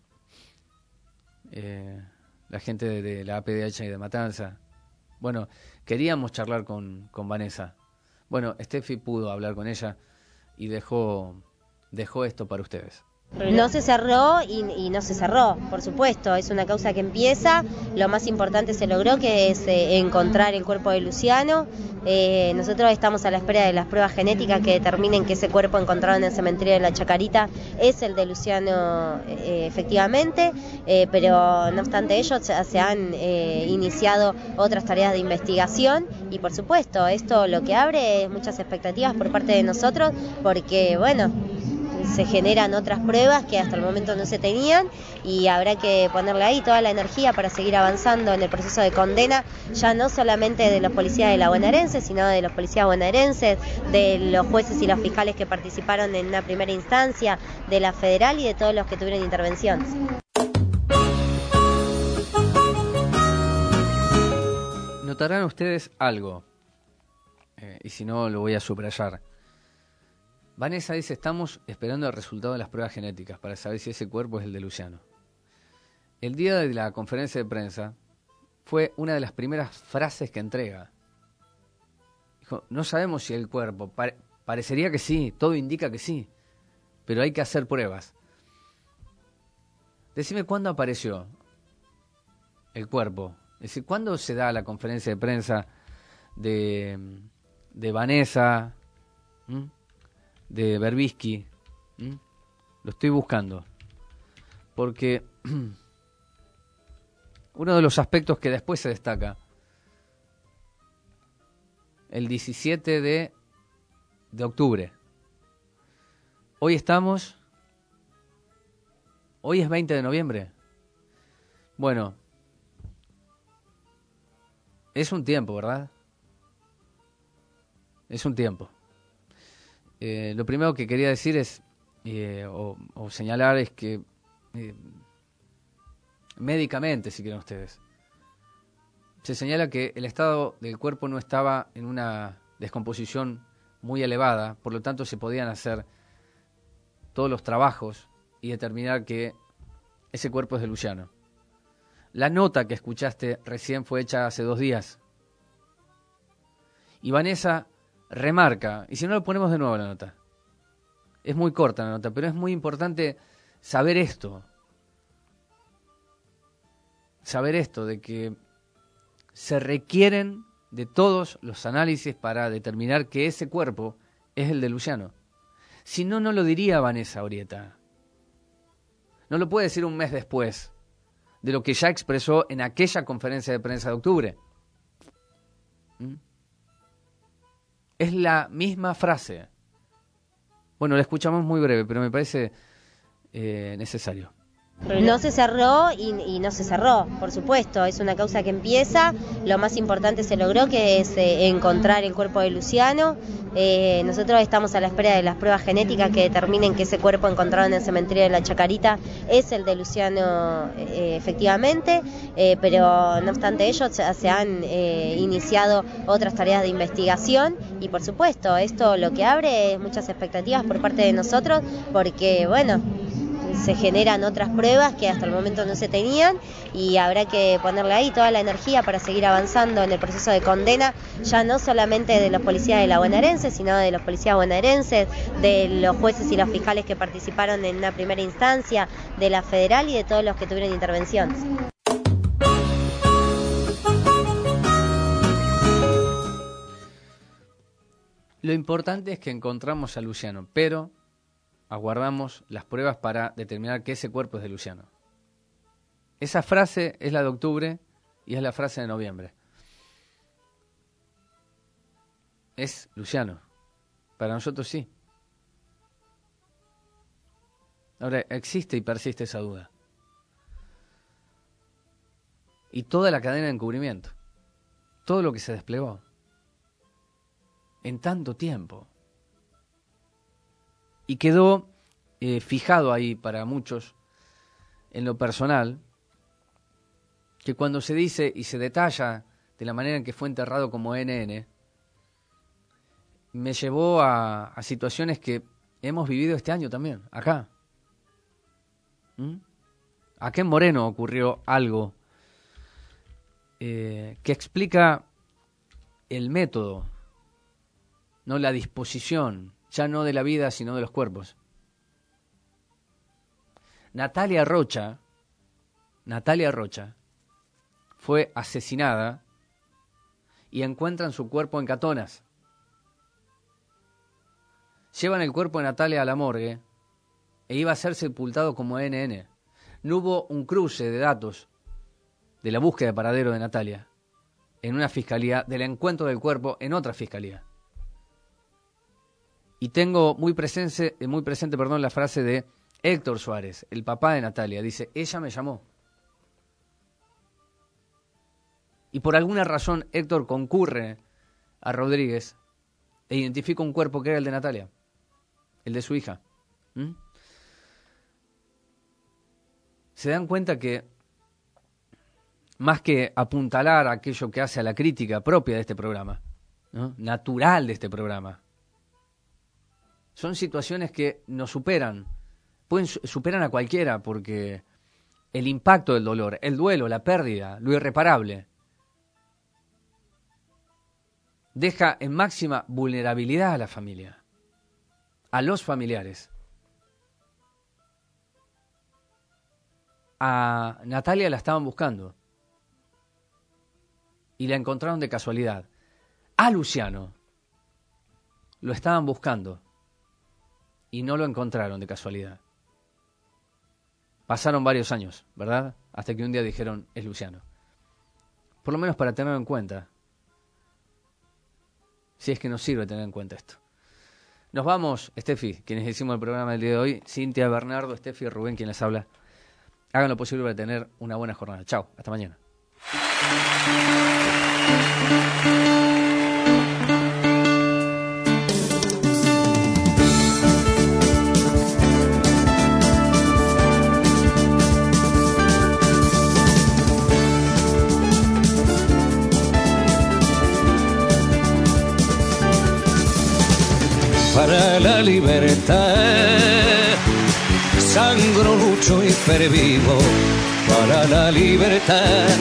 La gente de la APDH y de Matanza. Bueno, queríamos charlar con Vanessa. Bueno, Steffi pudo hablar con ella y dejó esto para ustedes. No se cerró y no se cerró, por supuesto, es una causa que empieza, lo más importante se logró, que es encontrar el cuerpo de Luciano. Nosotros estamos a la espera de las pruebas genéticas que determinen que ese cuerpo encontrado en el cementerio de la Chacarita es el de Luciano efectivamente, pero no obstante ello se han iniciado otras tareas de investigación y por supuesto esto lo que abre es muchas expectativas por parte de nosotros, porque bueno, se generan otras pruebas que hasta el momento no se tenían y habrá que ponerle ahí toda la energía para seguir avanzando en el proceso de condena, ya no solamente de los policías de la bonaerense, sino de los policías bonaerenses, de los jueces y los fiscales que participaron en una primera instancia, de la federal y de todos los que tuvieron intervención. Notarán ustedes algo, y si no lo voy a subrayar. Vanessa dice, estamos esperando el resultado de las pruebas genéticas para saber si ese cuerpo es el de Luciano. El día de la conferencia de prensa fue una de las primeras frases que entrega. Dijo, no sabemos si el cuerpo, parecería que sí, todo indica que sí, pero hay que hacer pruebas. Decime cuándo apareció el cuerpo. Es decir, ¿cuándo se da la conferencia de prensa de Vanessa? De Berbisky. Lo estoy buscando porque uno de los aspectos que después se destaca, el 17 de octubre, hoy es 20 de noviembre. Bueno, es un tiempo, ¿verdad? Es un tiempo. Lo primero que quería decir es, o señalar, es que médicamente, si quieren ustedes, se señala que el estado del cuerpo no estaba en una descomposición muy elevada, por lo tanto se podían hacer todos los trabajos y determinar que ese cuerpo es de Luciano. La nota que escuchaste recién fue hecha hace 2 días. Y Vanessa remarca, y si no lo ponemos de nuevo la nota, es muy corta la nota, pero es muy importante saber esto de que se requieren de todos los análisis para determinar que ese cuerpo es el de Luciano. Si no, no lo diría Vanessa Orieta, no lo puede decir un mes después de lo que ya expresó en aquella conferencia de prensa de octubre. Es la misma frase. Bueno, la escuchamos muy breve, pero me parece necesario. No se cerró y no se cerró, por supuesto, es una causa que empieza, lo más importante se logró, que es encontrar el cuerpo de Luciano. Nosotros estamos a la espera de las pruebas genéticas que determinen que ese cuerpo encontrado en el cementerio de la Chacarita es el de Luciano efectivamente, pero no obstante ello se han iniciado otras tareas de investigación y por supuesto esto lo que abre es muchas expectativas por parte de nosotros, porque bueno, se generan otras pruebas que hasta el momento no se tenían y habrá que ponerle ahí toda la energía para seguir avanzando en el proceso de condena, ya no solamente de los policías de la bonaerense, sino de los policías bonaerenses, de los jueces y los fiscales que participaron en una primera instancia, de la federal y de todos los que tuvieron intervención. Lo importante es que encontramos a Luciano, pero aguardamos las pruebas para determinar que ese cuerpo es de Luciano. Esa frase es la de octubre Y es la frase de noviembre. Es Luciano. Para nosotros sí. Ahora, existe y persiste esa duda. Y toda la cadena de encubrimiento. Todo lo que se desplegó. En tanto tiempo. Y quedó fijado ahí para muchos, en lo personal, que cuando se dice y se detalla de la manera en que fue enterrado como NN, me llevó a situaciones que hemos vivido este año también, acá. Acá en Moreno ocurrió algo que explica el método, no la disposición, ya no de la vida, sino de los cuerpos. Natalia Rocha fue asesinada y encuentran su cuerpo en Catonas. Llevan el cuerpo de Natalia a la morgue e iba a ser sepultado como NN. No hubo un cruce de datos de la búsqueda de paradero de Natalia en una fiscalía, del encuentro del cuerpo en otra fiscalía. Y tengo muy presente, la frase de Héctor Suárez, el papá de Natalia. Dice, ella me llamó. Y por alguna razón Héctor concurre a Rodríguez e identifica un cuerpo que era el de Natalia, el de su hija. Se dan cuenta que, más que apuntalar aquello que hace a la crítica propia de este programa, ¿no?, natural de este programa, son situaciones que nos superan, superan a cualquiera, porque el impacto del dolor, el duelo, la pérdida, lo irreparable, deja en máxima vulnerabilidad a la familia, a los familiares. A Natalia la estaban buscando y la encontraron de casualidad. A Luciano lo estaban buscando y no lo encontraron de casualidad. Pasaron varios años, ¿verdad? Hasta que un día dijeron, es Luciano. Por lo menos para tenerlo en cuenta. Si es que nos sirve tener en cuenta esto. Nos vamos, Estefi, quienes hicimos el programa del día de hoy. Cintia, Bernardo, Estefi y Rubén, quien les habla. Hagan lo posible para tener una buena jornada. Chao, hasta mañana. Para la libertad, sangro, lucho y pervivo. Para la libertad,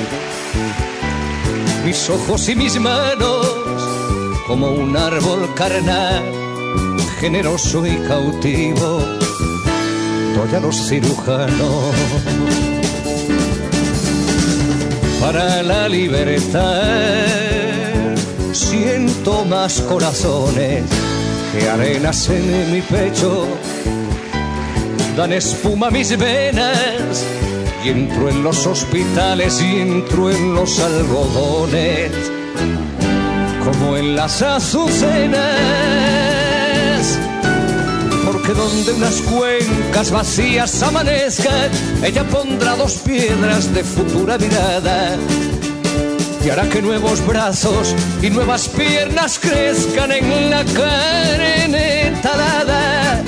mis ojos y mis manos, como un árbol carnal, generoso y cautivo, doy a los cirujanos. Para la libertad, siento más corazones que arenas en mi pecho, dan espuma a mis venas, y entro en los hospitales y entro en los algodones, como en las azucenas, porque donde unas cuencas vacías amanezcan, ella pondrá dos piedras de futura mirada, y hará que nuevos brazos y nuevas piernas crezcan en la carne talada.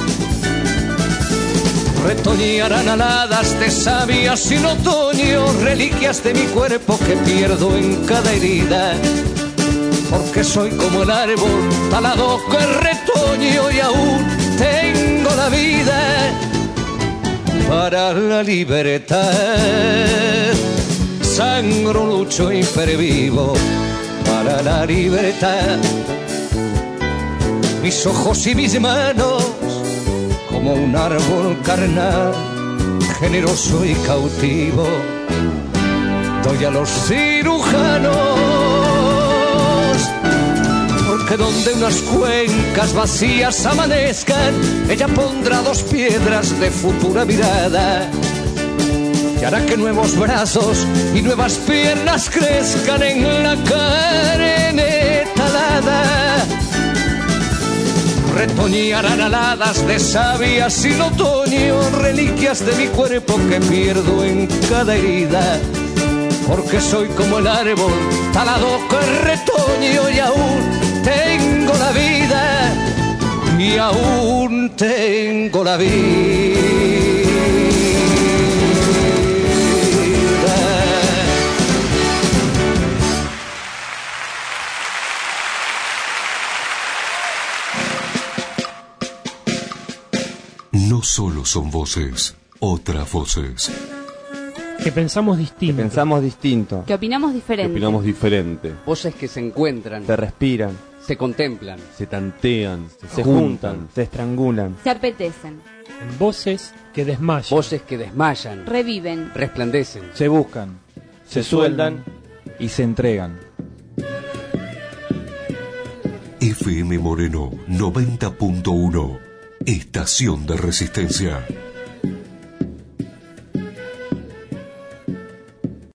Retoñarán aladas de savia sin otoño, reliquias de mi cuerpo que pierdo en cada herida, porque soy como el árbol talado que retoño y aún tengo la vida. Para la libertad, sangro, lucho y pervivo. Para la libertad, mis ojos y mis manos, como un árbol carnal, generoso y cautivo, doy a los cirujanos, porque donde unas cuencas vacías amanezcan, ella pondrá dos piedras de futura mirada, y hará que nuevos brazos y nuevas piernas crezcan en la carne talada. Retoñarán aladas de savia sin otoño, reliquias de mi cuerpo que pierdo en cada herida. Porque soy como el árbol talado que retoño y aún tengo la vida, y aún tengo la vida. No solo son voces, otras voces. Que pensamos distinto. Que opinamos diferente. Voces que se encuentran, Se respiran, se contemplan, se tantean, se juntan, se estrangulan. Se apetecen. Voces que desmayan. Voces que desmayan, Reviven. resplandecen, Se buscan, Se sueldan y se entregan. FM Moreno 90.1, Estación de Resistencia.